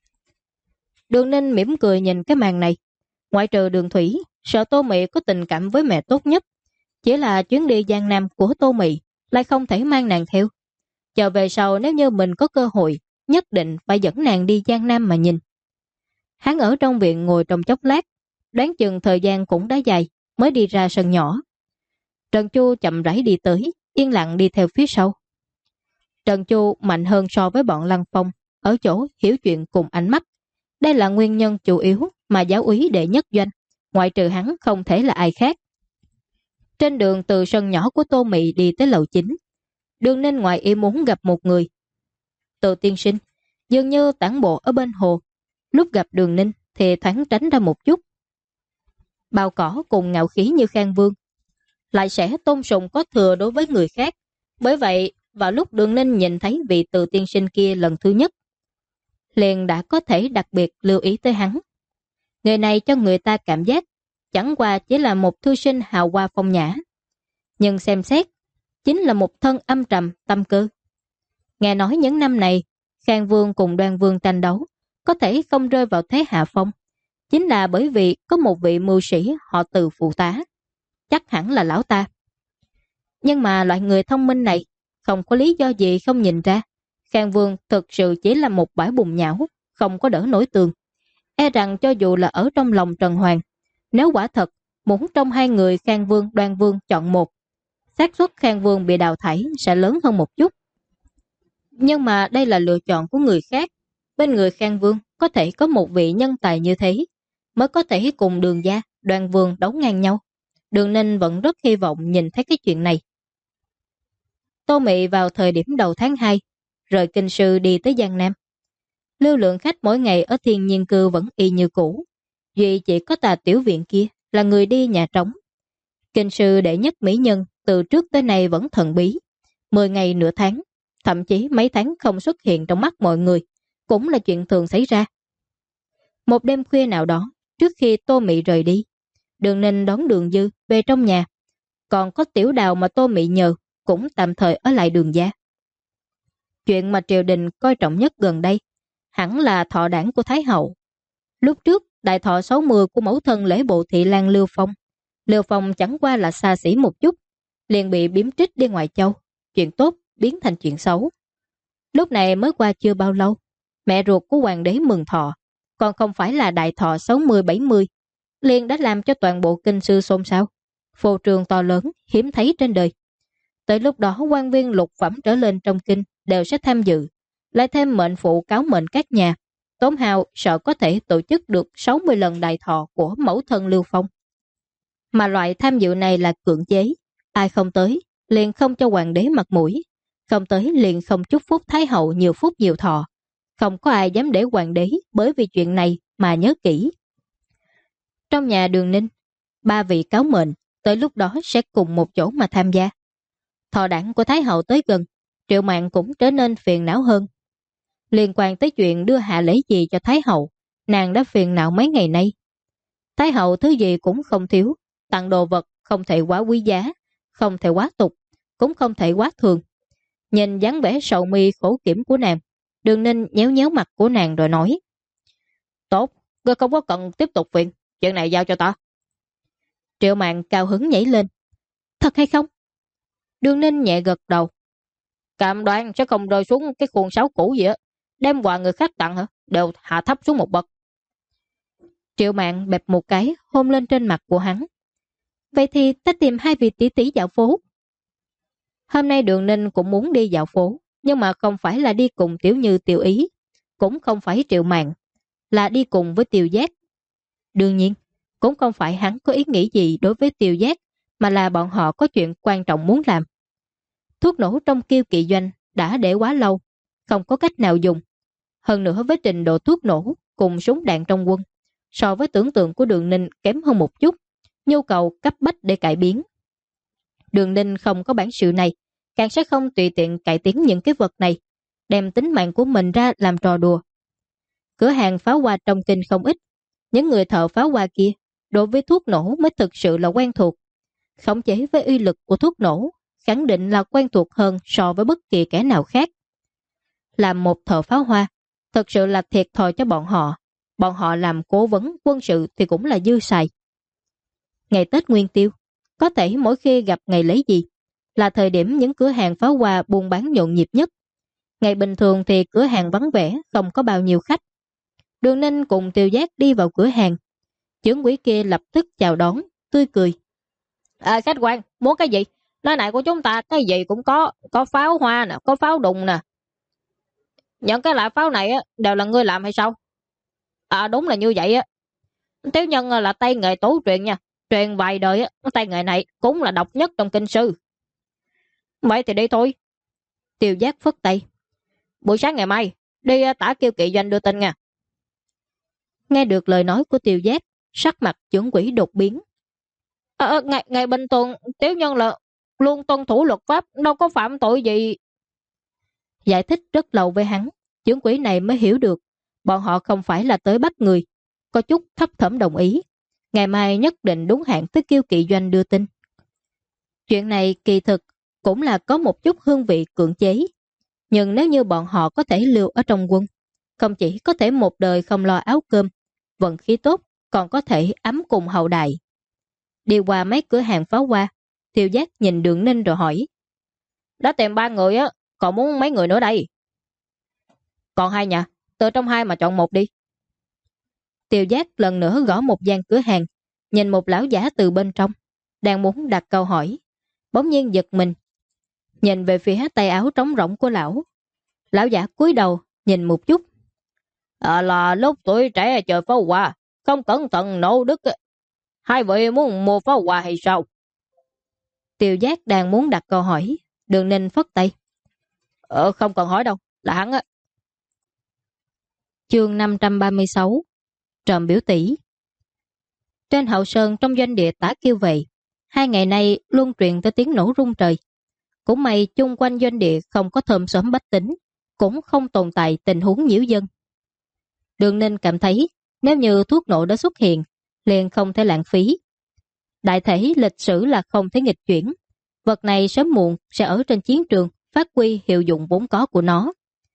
Đường Ninh mỉm cười nhìn cái màn này. Ngoại trừ Đường Thủy, sợ Tô Mị có tình cảm với mẹ tốt nhất, chỉ là chuyến đi Giang Nam của Tô Mị lại không thể mang nàng theo. Chờ về sau nếu như mình có cơ hội, nhất định phải dẫn nàng đi Giang Nam mà nhìn. Hắn ở trong viện ngồi trong chốc lát, đoán chừng thời gian cũng đã dài, mới đi ra sân nhỏ. Trần Chu chậm rãi đi tới, yên lặng đi theo phía sau. Trần Chu mạnh hơn so với bọn Lăng Phong, ở chỗ hiểu chuyện cùng ánh mắt. Đây là nguyên nhân chủ yếu mà giáo úy đệ nhất doanh, ngoại trừ hắn không thể là ai khác. Trên đường từ sân nhỏ của Tô Mị đi tới lầu chính, Đường Ninh ngoài ý muốn gặp một người. Từ tiên sinh, dường như tản bộ ở bên hồ, lúc gặp Đường Ninh thì thoáng tránh ra một chút. Bao cỏ cùng ngạo khí như Khang Vương, lại sẽ tôn sùng có thừa đối với người khác. Bởi vậy, vào lúc Đường Ninh nhìn thấy vị Từ tiên sinh kia lần thứ nhất, liền đã có thể đặc biệt lưu ý tới hắn. Người này cho người ta cảm giác chẳng qua chỉ là một thư sinh hào hoa phong nhã, nhưng xem xét chính là một thân âm trầm tâm cơ. Nghe nói những năm này Khang Vương cùng Đoan Vương tranh đấu có thể không rơi vào thế hạ phong, chính là bởi vì có một vị mưu sĩ họ Từ phụ tá, chắc hẳn là lão ta. Nhưng mà loại người thông minh này không có lý do gì không nhìn ra Khang Vương thực sự chỉ là một bãi bùn nhão, không có đỡ nổi tường. E rằng cho dù là ở trong lòng Trần Hoàng, nếu quả thật muốn trong hai người Khang Vương Đoan Vương chọn một, xác suất Khang Vương bị đào thải sẽ lớn hơn một chút. Nhưng mà đây là lựa chọn của người khác. Bên người Khang Vương có thể có một vị nhân tài như thế, mới có thể cùng Đường gia, Đoan Vương đấu ngang nhau. Đường Ninh vẫn rất hy vọng nhìn thấy cái chuyện này. Tô Mị vào thời điểm đầu tháng 2, rời Kinh Sư đi tới Giang Nam. Lưu lượng khách mỗi ngày ở Thiên Nhiên Cư vẫn y như cũ, duy chỉ có Tà tiểu viện kia là người đi nhà trống. Kinh Sư đệ nhất mỹ nhân từ trước tới nay vẫn thần bí, 10 ngày nửa tháng, thậm chí mấy tháng không xuất hiện trong mắt mọi người, cũng là chuyện thường xảy ra. Một đêm khuya nào đó, trước khi Tô Mị rời đi, Đường Ninh đón Đường Dư về trong nhà, còn có Tiểu Đào mà Tô Mị nhờ cũng tạm thời ở lại Đường gia. Chuyện mà triều đình coi trọng nhất gần đây hẳn là thọ đản của Thái hậu. Lúc trước đại thọ 60 của mẫu thân lễ bộ thị lang Lưu Phong. Lưu Phong chẳng qua là xa xỉ một chút, liền bị biếm trích đi ngoại châu, chuyện tốt biến thành chuyện xấu. Lúc này mới qua chưa bao lâu, mẹ ruột của hoàng đế mừng thọ, còn không phải là đại thọ 60-70, liền đã làm cho toàn bộ Kinh Sư xôn xao. Phô trương to lớn hiếm thấy trên đời. Tới lúc đó quan viên lục phẩm trở lên trong kinh đều sẽ tham dự, lại thêm mệnh phụ cáo mệnh các nhà. Tốn hao sợ có thể tổ chức được 60 lần đại thọ của mẫu thân Lưu Phong. Mà loại tham dự này là cưỡng chế, ai không tới liền không cho hoàng đế mặt mũi, không tới liền không chúc phúc Thái hậu nhiều phúc nhiều thọ. Không có ai dám để hoàng đế bởi vì chuyện này mà nhớ kỹ. Trong nhà Đường Ninh, 3 vị cáo mệnh tới lúc đó sẽ cùng một chỗ mà tham gia. Thọ đản của Thái hậu tới gần, Triệu Mạn cũng trở nên phiền não hơn. Liên quan tới chuyện đưa hạ lễ gì cho Thái hậu, nàng đã phiền não mấy ngày nay. Thái hậu thứ gì cũng không thiếu, tặng đồ vật không thể quá quý giá, không thể quá tục, cũng không thể quá thường. Nhìn dáng vẻ sầu mi khổ kiểm của nàng, Đường Ninh nhéo nhéo mặt của nàng rồi nói: Tốt, ngươi không có cần tiếp tục phiền, chuyện này giao cho ta. Triệu Mạn cao hứng nhảy lên: Thật hay không? Đường Ninh nhẹ gật đầu: Cam đoan sẽ không rơi xuống cái khuôn sáo cũ gì á. Đem quà người khác tặng hả, đều hạ thấp xuống một bậc. Triệu Mạn bẹp một cái hôn lên trên mặt của hắn. Vậy thì ta tìm hai vị tỷ tỷ dạo phố. Hôm nay Đường Ninh cũng muốn đi dạo phố, nhưng mà không phải là đi cùng Tiểu Như Tiểu Ý, cũng không phải Triệu Mạn, là đi cùng với Tiêu Giác. Đương nhiên, cũng không phải hắn có ý nghĩ gì đối với Tiêu Giác, mà là bọn họ có chuyện quan trọng muốn làm. Thuốc nổ trong Kiêu Kỵ Doanh đã để quá lâu, không có cách nào dùng. Hơn nữa với trình độ thuốc nổ cùng súng đạn trong quân, so với tưởng tượng của Đường Ninh kém hơn một chút, nhu cầu cấp bách để cải biến. Đường Ninh không có bản sự này, càng sẽ không tùy tiện cải tiến những cái vật này, đem tính mạng của mình ra làm trò đùa. Cửa hàng pháo hoa trong kinh không ít, những người thợ pháo hoa kia đối với thuốc nổ mới thực sự là quen thuộc. Khống chế với uy lực của thuốc nổ khẳng định là quen thuộc hơn so với bất kỳ kẻ nào khác. Làm một thợ pháo hoa thực sự là thiệt thòi cho bọn họ làm cố vấn quân sự thì cũng là dư xài. Ngày Tết Nguyên Tiêu, có thể mỗi khi gặp ngày lễ gì là thời điểm những cửa hàng pháo hoa buôn bán nhộn nhịp nhất. Ngày bình thường thì cửa hàng vắng vẻ, không có bao nhiêu khách. Đường Ninh cùng Tiêu Giác đi vào cửa hàng. Trưởng quỹ kia lập tức chào đón, tươi cười. Khách quan, muốn cái gì? Nơi này của chúng ta cái gì cũng có pháo hoa nè, có pháo đùng nè. Những cái loại pháo này đều là ngươi làm hay sao? Đúng là như vậy á. Tiểu Nhân là tay nghề tổ truyền nha. Truyền vài đời tay nghề này cũng là độc nhất trong kinh sư. Vậy thì đi thôi. Tiêu Giác phất tay. Buổi sáng ngày mai đi tả Kiêu Kỵ Doanh đưa tin nha. Nghe được lời nói của Tiêu Giác, sắc mặt trưởng quỹ đột biến. Ngày bình thường Tiểu Nhân là luôn tuân thủ luật pháp, đâu có phạm tội gì. Giải thích rất lâu với hắn, trưởng quỹ này mới hiểu được bọn họ không phải là tới bắt người. Có chút thấp thỏm đồng ý, ngày mai nhất định đúng hạn tới Kiêu Kỵ Doanh đưa tin. Chuyện này kỳ thực cũng là có một chút hương vị cưỡng chế. Nhưng nếu như bọn họ có thể lưu ở trong quân, không chỉ có thể một đời không lo áo cơm, vận khí tốt, còn có thể ấm cùng hậu đại. Đi qua mấy cửa hàng pháo hoa, Tiêu Giác nhìn Đường Ninh rồi hỏi. Đã tìm 3 người á, còn muốn mấy người nữa đây? Còn 2 nhà, từ trong 2 mà chọn một đi. Tiêu Giác lần nữa gõ một gian cửa hàng, nhìn một lão giả từ bên trong, đang muốn đặt câu hỏi. Bỗng nhiên giật mình, nhìn về phía tay áo trống rỗng của lão. Lão giả cúi đầu, nhìn một chút. Là lúc tuổi trẻ chờ pháo hoa, không cẩn thận nổ đứt. Hai vị muốn mua pháo hoa hay sao? Tiêu Giác đang muốn đặt câu hỏi, Đường Ninh phất tay. Không cần hỏi đâu, là hắn á. Chương 536 Trộm biểu tỷ. Trên hậu sơn trong doanh địa Tả Kiêu Vệ, 2 ngày nay luôn truyền tới tiếng nổ rung trời. Cũng may chung quanh doanh địa không có thơm xóm bách tính, cũng không tồn tại tình huống nhiễu dân. Đường Ninh cảm thấy nếu như thuốc nổ đã xuất hiện, liền không thể lãng phí. Đại thể lịch sử là không thể nghịch chuyển. Vật này sớm muộn sẽ ở trên chiến trường phát huy hiệu dụng vốn có của nó.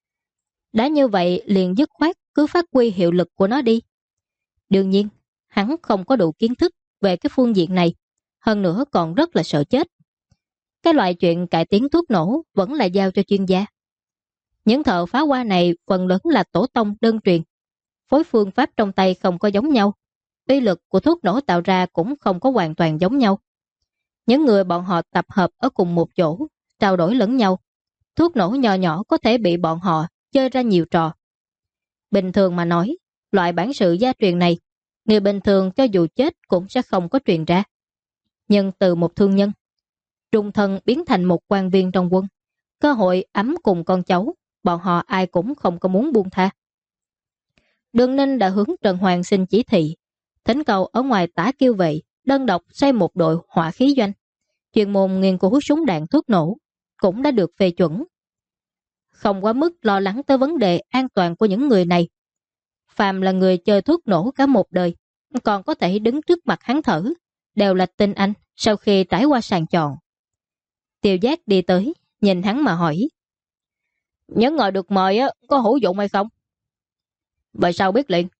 Đã như vậy liền dứt khoát cứ phát huy hiệu lực của nó đi. Đương nhiên, hắn không có đủ kiến thức về cái phương diện này, hơn nữa còn rất là sợ chết. Cái loại chuyện cải tiến thuốc nổ vẫn là giao cho chuyên gia. Những thợ phá hoa này phần lớn là tổ tông đơn truyền. Phối phương pháp trong tay không có giống nhau. Uy lực của thuốc nổ tạo ra cũng không có hoàn toàn giống nhau. Những người bọn họ tập hợp ở cùng một chỗ, trao đổi lẫn nhau. Thuốc nổ nhỏ nhỏ có thể bị bọn họ chơi ra nhiều trò. Bình thường mà nói, loại bản sự gia truyền này, người bình thường cho dù chết cũng sẽ không có truyền ra. Nhưng từ một thương nhân, trung thân biến thành một quan viên trong quân, cơ hội ấm cùng con cháu, bọn họ ai cũng không có muốn buông tha. Đường Ninh đã hướng Trần Hoàng xin chỉ thị, thỉnh cầu ở ngoài Tả Kiêu Vệ đơn độc xây một đội hỏa khí doanh, chuyên môn nghiên cứu súng đạn thuốc nổ, cũng đã được phê chuẩn. Không quá mức lo lắng tới vấn đề an toàn của những người này. Phàm là người chơi thuốc nổ cả một đời, còn có thể đứng trước mặt hắn thở, đều là tinh anh sau khi trải qua sàng chọn. Tiêu Giác đi tới, nhìn hắn mà hỏi. Những người được mời có hữu dụng hay không? Vậy sao biết liền?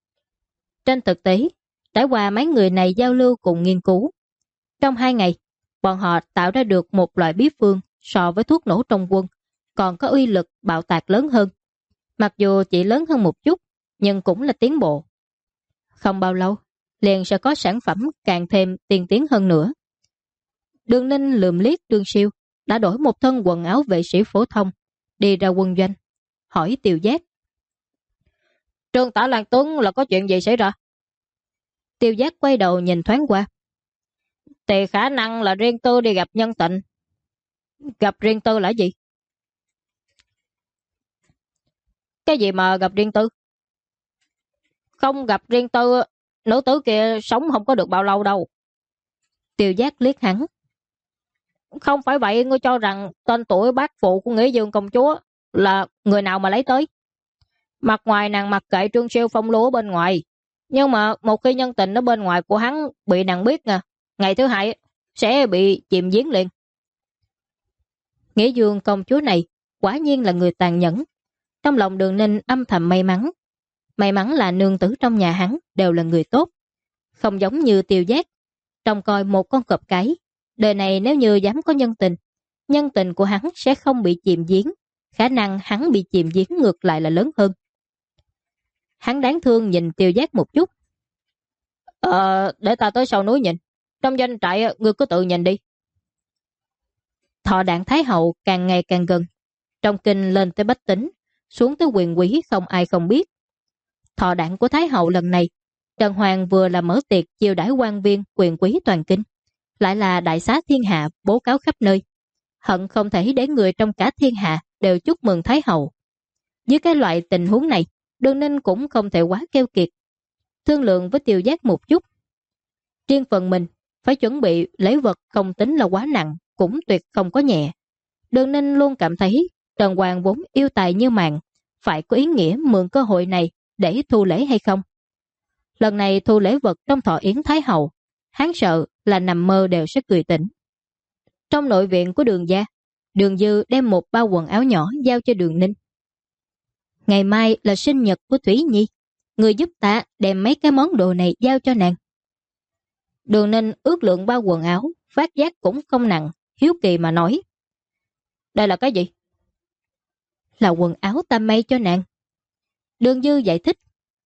Trên thực tế, trải qua mấy người này giao lưu cùng nghiên cứu. Trong 2 ngày, bọn họ tạo ra được một loại bí phương so với thuốc nổ trong quân, còn có uy lực bạo tạc lớn hơn. Mặc dù chỉ lớn hơn một chút, nhưng cũng là tiến bộ. Không bao lâu, liền sẽ có sản phẩm càng thêm tiên tiến hơn nữa. Đường Ninh lườm liếc Trương Siêu, đã đổi một thân quần áo vệ sĩ phổ thông, đi ra quân doanh, hỏi Tiêu Giác. Trương Tả Lan Tuấn là có chuyện gì xảy ra? Tiêu Giác quay đầu nhìn thoáng qua. Thì khả năng là riêng tư đi gặp nhân tình. Gặp riêng tư là gì? Cái gì mà gặp riêng tư? Không gặp riêng tư, nữ tử kia sống không có được bao lâu đâu. Tiêu Giác liếc hắn. Không phải vậy, ngươi cho rằng tên tuổi bác phụ của Nghĩa Dương công chúa là người nào mà lấy tới? Mặt ngoài nàng mặc kệ Trương Siêu phong lúa bên ngoài, nhưng mà một khi nhân tình ở bên ngoài của hắn bị nàng biết nè, ngày thứ hai sẽ bị chìm giếng liền. Nghĩa Dương công chúa này quả nhiên là người tàn nhẫn. Trong lòng Đường Ninh âm thầm may mắn. May mắn là nương tử trong nhà hắn đều là người tốt, không giống như Tiêu Giác trông coi một con cọp cái. Đời này nếu như dám có nhân tình của hắn sẽ không bị chìm giếng, khả năng hắn bị chìm giếng ngược lại là lớn hơn. Hắn đáng thương nhìn Tiêu Giác một chút. Để ta tới sau núi nhìn, trong doanh trại ngươi cứ tự nhìn đi. Thọ đảng Thái Hậu càng ngày càng gần, trong kinh lên tới bách tính, xuống tới quyền quý không ai không biết. Thọ đảng của Thái Hậu lần này, Trần Hoàng vừa là mở tiệc chiêu đãi quan viên quyền quý toàn kinh, lại là đại xá thiên hạ bố cáo khắp nơi, hận không thể để người trong cả thiên hạ đều chúc mừng Thái Hậu. Dưới cái loại tình huống này, Đường Ninh cũng không thể quá keo kiệt, thương lượng với Tiêu Giác một chút. Riêng phần mình phải chuẩn bị lễ vật không tính là quá nặng, cũng tuyệt không có nhẹ. Đường Ninh luôn cảm thấy Trần Hoàng vốn yêu tài như mạng, phải có ý nghĩa mượn cơ hội này để thu lễ hay không. Lần này thu lễ vật trong thọ yến Thái Hậu, hắn sợ là nằm mơ đều sẽ cười tỉnh. Trong nội viện của Đường gia, Đường Dư đem một bao quần áo nhỏ giao cho Đường Ninh. Ngày mai là sinh nhật của Thủy Nhi, người giúp ta đem mấy cái món đồ này giao cho nàng. Đường Ninh ước lượng bao quần áo, phát giác cũng không nặng, hiếu kỳ mà nói. Đây là cái gì? Là quần áo ta may cho nàng. Đường Dư giải thích.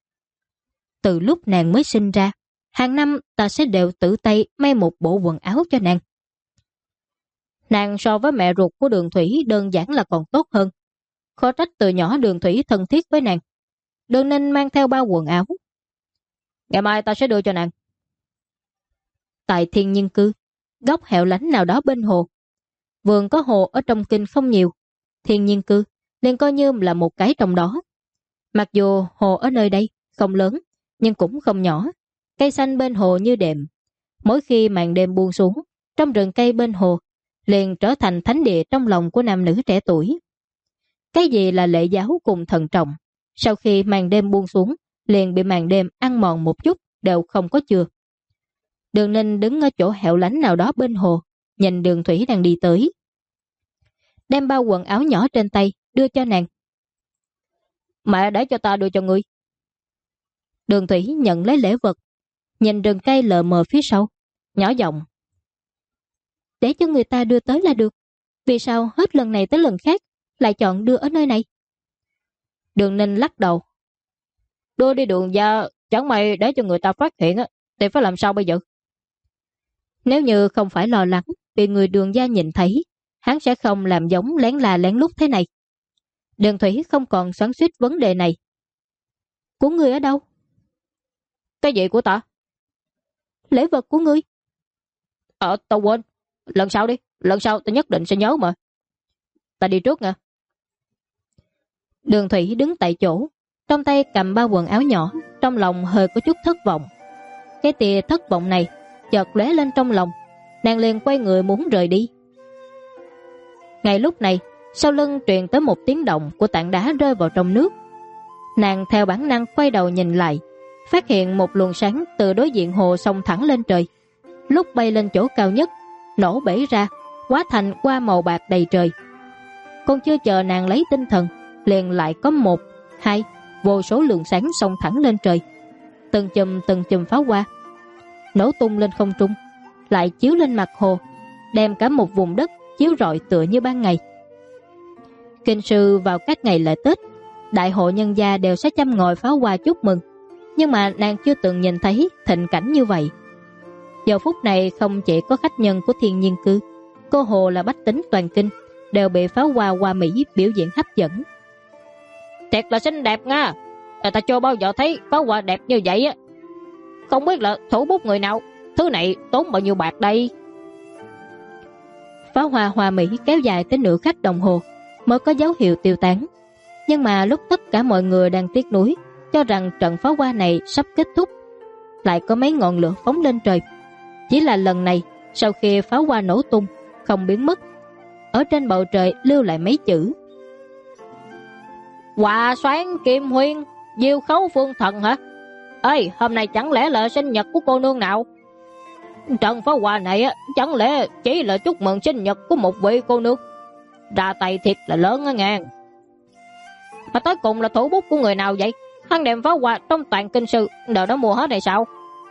Từ lúc nàng mới sinh ra, hàng năm ta sẽ đều tự tay may một bộ quần áo cho nàng. Nàng so với mẹ ruột của Đường Thủy đơn giản là còn tốt hơn. Khó trách từ nhỏ Đường Thủy thân thiết với nàng. Đường Ninh mang theo bao quần áo. Ngày mai ta sẽ đưa cho nàng. Tại Thiên Nhiên Cư, góc hẻo lánh nào đó bên hồ. Vườn có hồ ở trong kinh không nhiều, Thiên Nhiên Cư liền coi như là một cái trong đó. Mặc dù hồ ở nơi đây không lớn, nhưng cũng không nhỏ. Cây xanh bên hồ như đệm. Mỗi khi màn đêm buông xuống, trong rừng cây bên hồ liền trở thành thánh địa trong lòng của nam nữ trẻ tuổi. Cái gì là lễ giáo cùng thần trọng, sau khi màn đêm buông xuống liền bị màn đêm ăn mòn một chút đều không có chừa. Đường Ninh đứng ở chỗ hẻo lánh nào đó bên hồ, nhìn Đường Thủy đang đi tới. Đem bao quần áo nhỏ trên tay đưa cho nàng. Mẹ để cho ta đưa cho ngươi. Đường Thủy nhận lấy lễ vật, nhìn rừng cây lờ mờ phía sau, nhỏ giọng. Để cho người ta đưa tới là được. Vì sao hết lần này tới lần khác lại chọn đưa ở nơi này? Đường Ninh lắc đầu. Đưa đi Đường gia, chẳng may để cho người ta phát hiện thì phải làm sao bây giờ? Nếu như không phải lo lắng bị người Đường gia nhìn thấy, hắn sẽ không làm giống lén la lén lút thế này. Đường Thủy không còn xoắn xuýt vấn đề này. Của ngươi ở đâu? Cái gì của ta? Lễ vật của ngươi. Tao quên. Lần sau đi, lần sau ta nhất định sẽ nhớ mà. Ta đi trước nha. Đường Thủy đứng tại chỗ, trong tay cầm bao quần áo nhỏ, trong lòng hơi có chút thất vọng. Cái tia thất vọng này chợt lóe lên trong lòng, nàng liền quay người muốn rời đi. Ngay lúc này, sau lưng truyền tới một tiếng động của tảng đá rơi vào trong nước. Nàng theo bản năng quay đầu nhìn lại, phát hiện một luồng sáng từ đối diện hồ xông thẳng lên trời. Lúc bay lên chỗ cao nhất, nổ bể ra, hóa thành hoa màu bạc đầy trời. Còn chưa chờ nàng lấy tinh thần, liền lại có một, hai, vô số luồng sáng xông thẳng lên trời. Từng chùm pháo hoa nổ tung lên không trung, lại chiếu lên mặt hồ, đem cả một vùng đất chiếu rọi tựa như ban ngày. Kinh sư vào các ngày lễ Tết, đại hội nhân gia đều sẽ châm ngòi pháo hoa chúc mừng. nhưng mà nàng chưa từng nhìn thấy thịnh cảnh như vậy. Giờ phút này không chỉ có khách nhân của Thiên Nhiên Cư, cô hồ là bách tính toàn kinh đều bị pháo hoa hoa mỹ biểu diễn hấp dẫn. Thiệt là xinh đẹp nha, ta chưa bao giờ thấy pháo hoa đẹp như vậy á. Không biết là thủ bút người nào, thứ này tốn bao nhiêu bạc đây? Pháo hoa hoa mỹ kéo dài tới nửa khắc đồng hồ mới có dấu hiệu tiêu tán. Nhưng mà lúc tất cả mọi người đang tiếc nuối, cho rằng trận pháo hoa này sắp kết thúc, lại có mấy ngọn lửa phóng lên trời. Chỉ là lần này, sau khi pháo hoa nổ tung, không biến mất, ở trên bầu trời lưu lại mấy chữ: Hòa xoán kim huyên, diêu khấu phương thần hả? Ê, hôm nay chẳng lẽ là sinh nhật của cô nương nào? Trận pháo hoa này á, chẳng lẽ chỉ là chúc mừng sinh nhật của một vị cô nương? Ra tay thiệt là lớn á nghe. Mà tới cùng là thủ bút của người nào vậy? Hắn đem pháo hoa trong toàn kinh sư đều đã mua hết hay sao?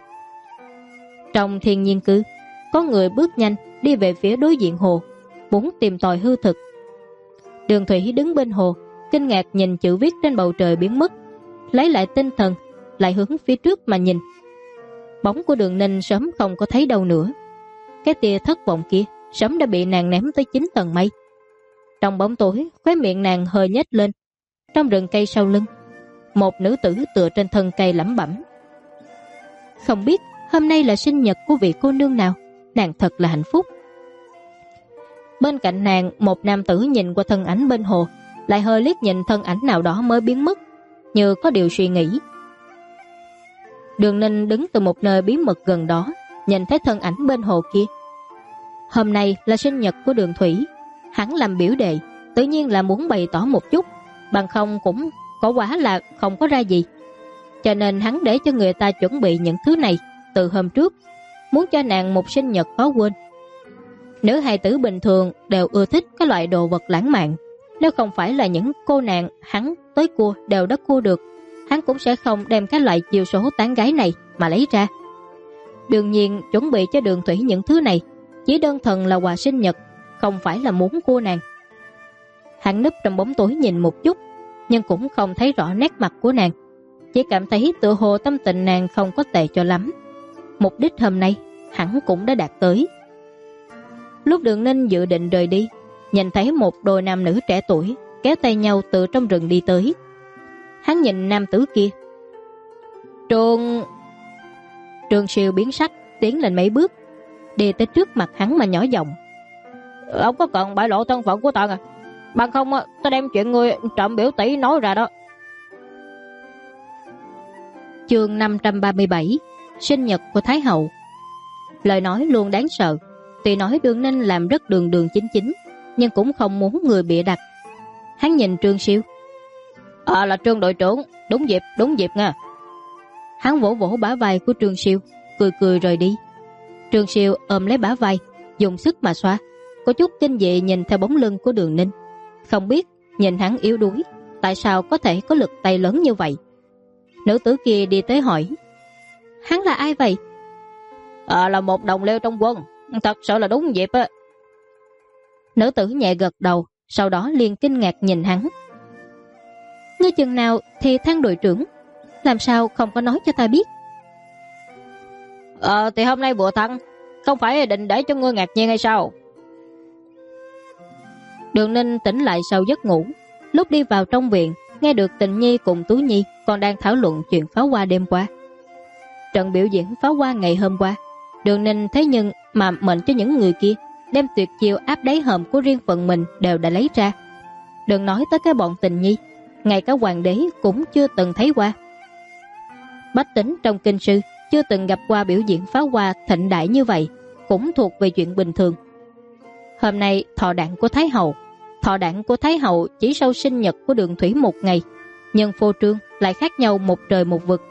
Trong Thiên Nhiên Cư, có người bước nhanh đi về phía đối diện hồ, muốn tìm tòi hư thực. Đường Thủy đứng bên hồ, kinh ngạc nhìn chữ viết trên bầu trời biến mất, lấy lại tinh thần, lại hướng phía trước mà nhìn. Bóng của Đường Ninh sớm không có thấy đâu nữa. Cái tia thất vọng kia sớm đã bị nàng ném tới 9 tầng mây. Trong bóng tối, khóe miệng nàng hơi nhếch lên. Trong rừng cây sau lưng, một nữ tử tựa trên thân cây lẩm bẩm: Không biết hôm nay là sinh nhật của vị cô nương nào, nàng thật là hạnh phúc. Bên cạnh nàng, một nam tử nhìn qua thân ảnh bên hồ, lại hơi liếc nhìn thân ảnh nào đó mới biến mất, như có điều suy nghĩ. Đường Ninh đứng từ một nơi bí mật gần đó, nhìn thấy thân ảnh bên hồ kia. Hôm nay là sinh nhật của Đường Thủy, hắn làm biểu đệ, tự nhiên là muốn bày tỏ một chút, bằng không cũng có quá là không có ra gì. Cho nên hắn để cho người ta chuẩn bị những thứ này từ hôm trước, muốn cho nàng một sinh nhật khó quên. Nữ hài tử bình thường đều ưa thích cái loại đồ vật lãng mạn, nếu không phải là những cô nàng hắn tới cua đều đã cua được, hắn cũng sẽ không đem cái loại chiêu số tán gái này mà lấy ra. Đương nhiên chuẩn bị cho Đường Thủy những thứ này chỉ đơn thuần là quà sinh nhật, không phải là muốn cua nàng. Hắn núp trong bóng tối nhìn một chút, nhưng cũng không thấy rõ nét mặt của nàng, chỉ cảm thấy tựa hồ tâm tình nàng không có tệ cho lắm. Mục đích hôm nay hắn cũng đã đạt tới. Lúc Đường Ninh dự định rời đi, nhìn thấy một đôi nam nữ trẻ tuổi kéo tay nhau từ trong rừng đi tới. Hắn nhìn nam tử kia. Trương Siêu biến sắc, tiến lên mấy bước, đi tới trước mặt hắn mà nhỏ giọng: Ông có cần bại lộ thân phận của ta à? Bằng không ta đem chuyện người trộm biểu tỷ nói ra đó. Chương 537: Sinh nhật của Thái hậu. Lời nói luôn đáng sợ. Tuy nói Đường Ninh làm rất đường đường chính chính, nhưng cũng không muốn người bịa đặt. Hắn nhìn Trương Siêu: Là Trương đội trưởng, đúng dịp nha. Hắn vỗ vỗ bả vai của Trương Siêu, cười cười rời đi. Trương Siêu ôm lấy bả vai, dùng sức mà xoa, có chút kinh dị nhìn theo bóng lưng của Đường Ninh. Không biết nhìn hắn yếu đuối, tại sao có thể có lực tay lớn như vậy. Nữ tử kia đi tới hỏi: Hắn là ai vậy? Là một đồng liêu trong quân, thật sự là đúng dịp á. Nữ tử nhẹ gật đầu, sau đó liền kinh ngạc nhìn hắn: Ngươi chừng nào thì thăng đội trưởng, làm sao không có nói cho ta biết? Thì hôm nay bữa thăng, không phải định để cho ngươi ngạc nhiên hay sao? Đường Ninh tỉnh lại sau giấc ngủ, lúc đi vào trong viện, nghe được Tình Nhi cùng Tú Nhi còn đang thảo luận chuyện pháo hoa đêm qua. Trận biểu diễn pháo hoa ngày hôm qua, Đường Ninh thế nhưng mà mệnh cho những người kia đem tuyệt chiêu áp đáy hòm của riêng phận mình đều đã lấy ra. Đừng nói tới cái bọn Tình Nhi, ngay cả hoàng đế cũng chưa từng thấy qua. Bách tính trong kinh sư chưa từng gặp qua biểu diễn pháo hoa thịnh đại như vậy, cũng thuộc về chuyện bình thường. Hôm nay thọ đản của Thái hậu chỉ sau sinh nhật của Đường Thủy một ngày, nhưng phô trương lại khác nhau một trời một vực.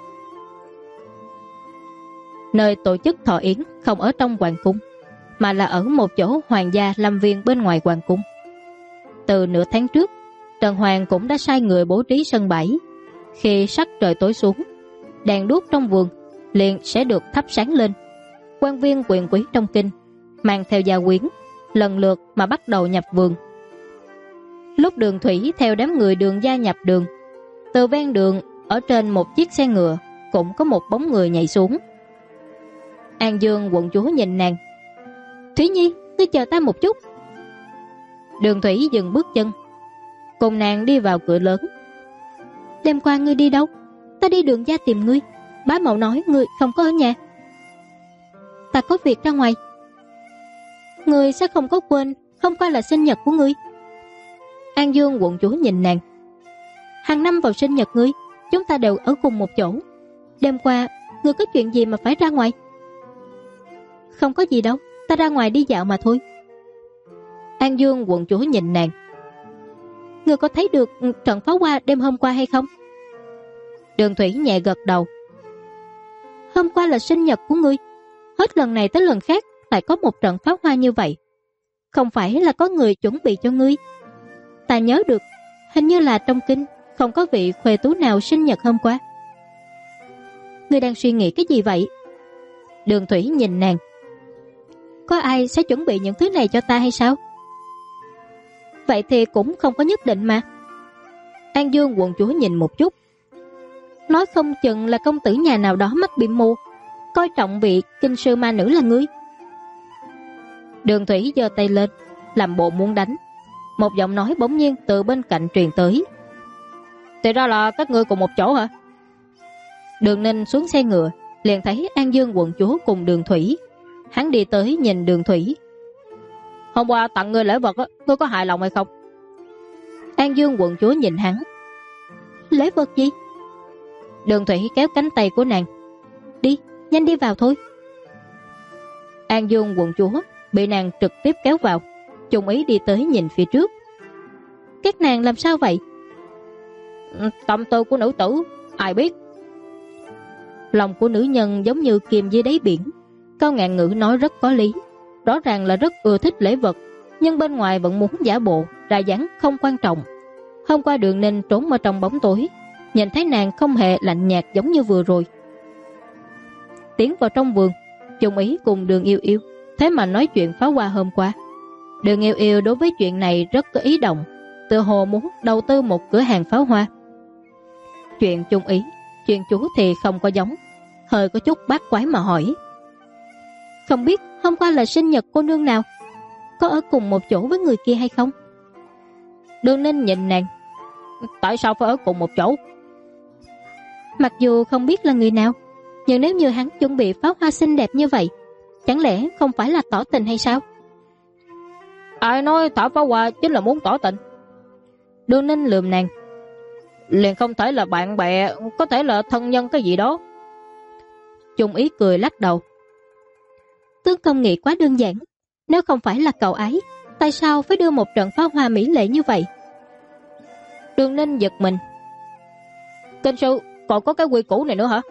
Nơi tổ chức thọ yến không ở trong hoàng cung, mà là ở một chỗ hoàng gia lâm viên bên ngoài hoàng cung. Từ nửa tháng trước, Trần Hoàng cũng đã sai người bố trí sân bãi. Khi sắc trời tối xuống, đèn đuốc trong vườn liền sẽ được thắp sáng lên. Quan viên quyền quý trong kinh mang theo gia quyến lần lượt mà bắt đầu nhập vườn. Lúc Đường Thủy theo đám người Đường gia nhập đường, từ ven đường ở trên một chiếc xe ngựa cũng có một bóng người nhảy xuống. An Dương quận chúa nhìn nàng. Thủy Nhi, ngươi chờ ta một chút. Đường Thủy dừng bước chân, cùng nàng đi vào cửa lớn. Đêm qua ngươi đi đâu? Ta đi Đường gia tìm ngươi. Bá mẫu nói ngươi không có ở nhà. Ta có việc ra ngoài. Ngươi sẽ không có quên hôm qua là sinh nhật của ngươi. An Dương quận chúa nhìn nàng. Hàng năm vào sinh nhật ngươi, chúng ta đều ở cùng một chỗ. Đêm qua ngươi có chuyện gì mà phải ra ngoài? Không có gì đâu, ta ra ngoài đi dạo mà thôi. An Dương quận chúa nhìn nàng. Ngươi có thấy được trận pháo hoa đêm hôm qua hay không? Đường Thủy nhẹ gật đầu. Hôm qua là sinh nhật của ngươi, hết lần này tới lần khác lại có một trận pháo hoa như vậy. Không phải là có người chuẩn bị cho ngươi? Ta nhớ được, hình như là trong kinh không có vị khuê tú nào sinh nhật hôm qua. Ngươi đang suy nghĩ cái gì vậy? Đường Thủy nhìn nàng. Có ai sẽ chuẩn bị những thứ này cho ta hay sao? Vậy thì cũng không có nhất định mà. An Dương quận chúa nhìn một chút. Nói không chừng là công tử nhà nào đó mắc bị mù, coi trọng vị kinh sư ma nữ là ngươi. Đường Thủy giơ tay lên, làm bộ muốn đánh. Một giọng nói bỗng nhiên từ bên cạnh truyền tới. Thì ra là các ngươi cùng một chỗ hả? Đường Ninh xuống xe ngựa, liền thấy An Dương quận chúa cùng Đường Thủy. Hắn đi tới nhìn Đường Thủy. Hôm qua tặng ngươi lễ vật, ngươi có hài lòng hay không? An Dương quận chúa nhìn hắn. Lễ vật gì? Đường Thủy kéo cánh tay của nàng. Đi, nhanh đi vào thôi. An Dương quận chúa bị nàng trực tiếp kéo vào, chung ý đi tới nhìn phía trước. Các nàng làm sao vậy? Tâm tư của nữ tử, ai biết. Lòng của nữ nhân giống như chìm dưới đáy biển. Cao Ngạn Ngữ nói rất có lý. Rõ ràng là rất ưa thích lễ vật, nhưng bên ngoài vẫn muốn giả bộ ra dáng không quan trọng. Hôm qua Đường Ninh trốn ở trong bóng tối, nhìn thấy nàng không hề lạnh nhạt giống như vừa rồi. Tiến vào trong vườn, chung ý cùng Đường Yêu Yêu thế mà nói chuyện pháo hoa hôm qua. Đường Yêu Yêu đối với chuyện này rất có ý động, tựa hồ muốn đầu tư một cửa hàng pháo hoa. Chuyện chung ý, chuyện chú thì không có giống, hơi có chút bát quái mà hỏi. Không biết hôm qua là sinh nhật cô nương nào, có ở cùng một chỗ với người kia hay không? Đường Ninh nhìn nàng. Tại sao phải ở cùng một chỗ? Mặc dù không biết là người nào, nhưng nếu như hắn chuẩn bị pháo hoa xinh đẹp như vậy, chẳng lẽ không phải là tỏ tình hay sao? Ai nói thả pháo hoa chính là muốn tỏ tình? Đường Ninh lườm nàng. Liền không thể là bạn bè, có thể là thân nhân cái gì đó. Chung ý cười lắc đầu. Tướng công nghĩ quá đơn giản. Nếu không phải là cậu ấy, tại sao phải đưa một trận pháo hoa mỹ lệ như vậy? Đường Ninh giật mình. Kinh sư, còn có cái quy củ này nữa hả?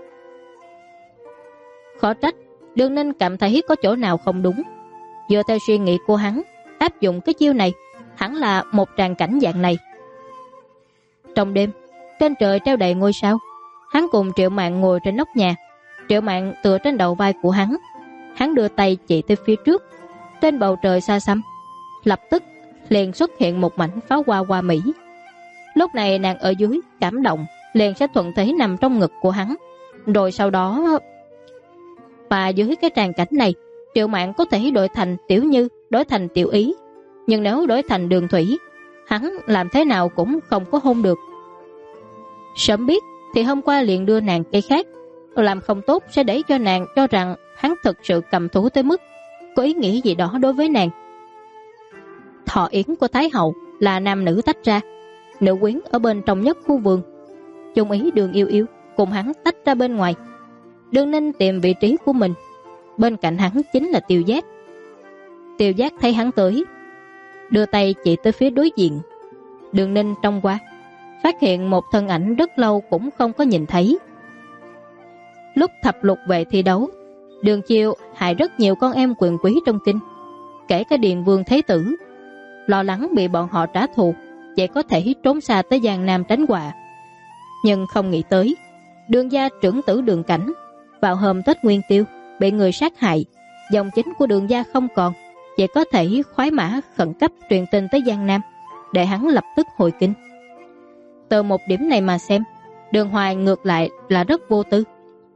Khó trách, Đường Ninh cảm thấy có chỗ nào không đúng. Dựa theo suy nghĩ của hắn, áp dụng cái chiêu này hẳn là một tràng cảnh dạng này. Trong đêm, trên trời treo đầy ngôi sao. Hắn cùng Triệu Mạn ngồi trên nóc nhà. Triệu Mạn tựa trên đầu vai của hắn. Hắn đưa tay chỉ tới phía trước. Trên bầu trời xa xăm, lập tức liền xuất hiện một mảnh pháo hoa hoa mỹ. Lúc này nàng ở dưới cảm động, liền sẽ thuận thế nằm trong ngực của hắn. Rồi sau đó... Và dưới cái tràng cảnh này, Triệu Mạn có thể đổi thành Tiểu Như, đổi thành Tiểu Ý. Nhưng nếu đổi thành Đường Thủy, hắn làm thế nào cũng không có hôn được. Sớm biết thì hôm qua liền đưa nàng cây khác, làm không tốt sẽ để cho nàng cho rằng hắn thực sự cầm thú tới mức có ý nghĩ gì đó đối với nàng. Thọ yến của Thái hậu là nam nữ tách ra, nữ quyến ở bên trong nhất khu vườn. Chung ý Đường Yêu Yêu cùng hắn tách ra bên ngoài. Đường Ninh tìm vị trí của mình, bên cạnh hắn chính là Tiêu Giác. Tiêu Giác thấy hắn tới, đưa tay chỉ tới phía đối diện. Đường Ninh trông qua, phát hiện một thân ảnh rất lâu cũng không có nhìn thấy. Lúc thập lục về thi đấu, Đường Chiêu hại rất nhiều con em quyền quý trong kinh, kể cả Điền Vương Thế Tử. Lo lắng bị bọn họ trả thù, chỉ có thể trốn xa tới Giang Nam tránh họa. Nhưng không nghĩ tới, Đường gia trưởng tử Đường Cảnh vào hôm Tết Nguyên Tiêu bị người sát hại, dòng chính của Đường gia không còn, chỉ có thể khoái mã khẩn cấp truyền tin tới Giang Nam để hắn lập tức hồi kinh. Từ một điểm này mà xem, Đường Hoài ngược lại là rất vô tư,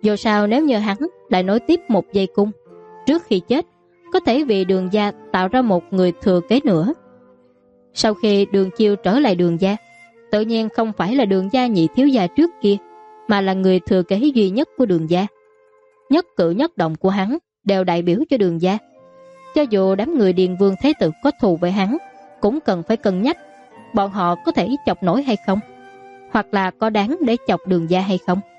Dù sao nếu như hắn lại nối tiếp một dây cung, trước khi chết, có thể vì Đường gia tạo ra một người thừa kế nữa. Sau khi Đường Chiêu trở lại Đường gia, tự nhiên không phải là Đường gia nhị thiếu gia trước kia, mà là người thừa kế duy nhất của Đường gia. Nhất cử nhất động của hắn đều đại biểu cho Đường gia. Cho dù đám người Điền Vương Thế Tử có thù với hắn, cũng cần phải cân nhắc bọn họ có thể chọc nổi hay không, hoặc là có đáng để chọc Đường gia hay không.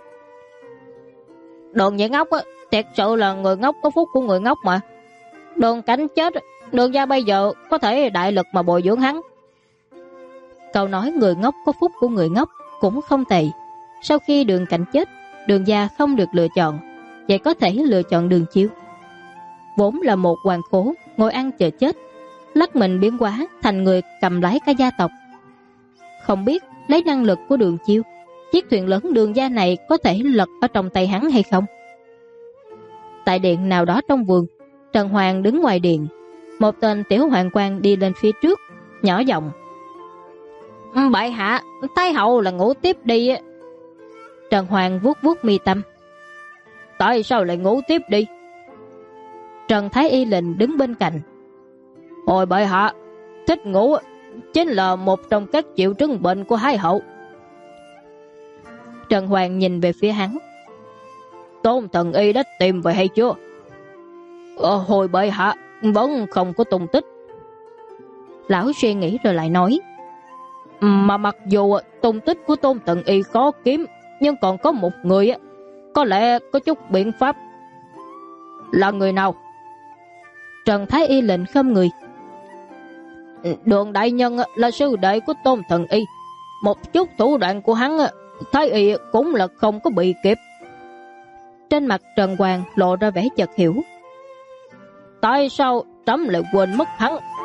Đường Nhị Ngốc thật sự là người ngốc có phúc của người ngốc mà. Đường Cảnh chết, Đường gia bây giờ có thể đại lực mà bồi dưỡng hắn. Câu nói người ngốc có phúc của người ngốc cũng không tệ. Sau khi Đường Cảnh chết, Đường gia không được lựa chọn, vậy có thể lựa chọn Đường Chiêu. Vốn là một hoàng cố ngồi ăn chờ chết, lắc mình biến hóa thành người cầm lái cả gia tộc. Không biết lấy năng lực của Đường Chiêu, chiếc thuyền lớn Đường gia này có thể lật ở trong tay hắn hay không? Tại điện nào đó trong vườn, Trần Hoàng đứng ngoài điện. Một tên tiểu hoàng quan đi lên phía trước, nhỏ giọng: Bệ hạ, Thái hậu là ngủ tiếp đi. Trần Hoàng vuốt vuốt mi tâm. Tại sao lại ngủ tiếp đi? Trần Thái Y lệnh đứng bên cạnh. Hồi bệ hạ, thích ngủ chính là một trong các triệu chứng bệnh của Thái hậu. Trần Hoàng nhìn về phía hắn. Tôn Thần Y đã tìm về hay chưa? Hồi bệ hạ, vẫn không có tung tích. Lão suy nghĩ rồi lại nói: Mà mặc dù tung tích của Tôn Thần Y khó kiếm, nhưng còn có một người có lẽ có chút biện pháp. Là người nào? Trần Thái Y lệnh khom người. Đường đại nhân là sư đệ của Tôn Thần Y. Một chút thủ đoạn của hắn, Thái Y cũng là không có bị kịp. Trên mặt Trần Hoàng lộ ra vẻ chợt hiểu. Tại sao trẫm lại quên mất hắn?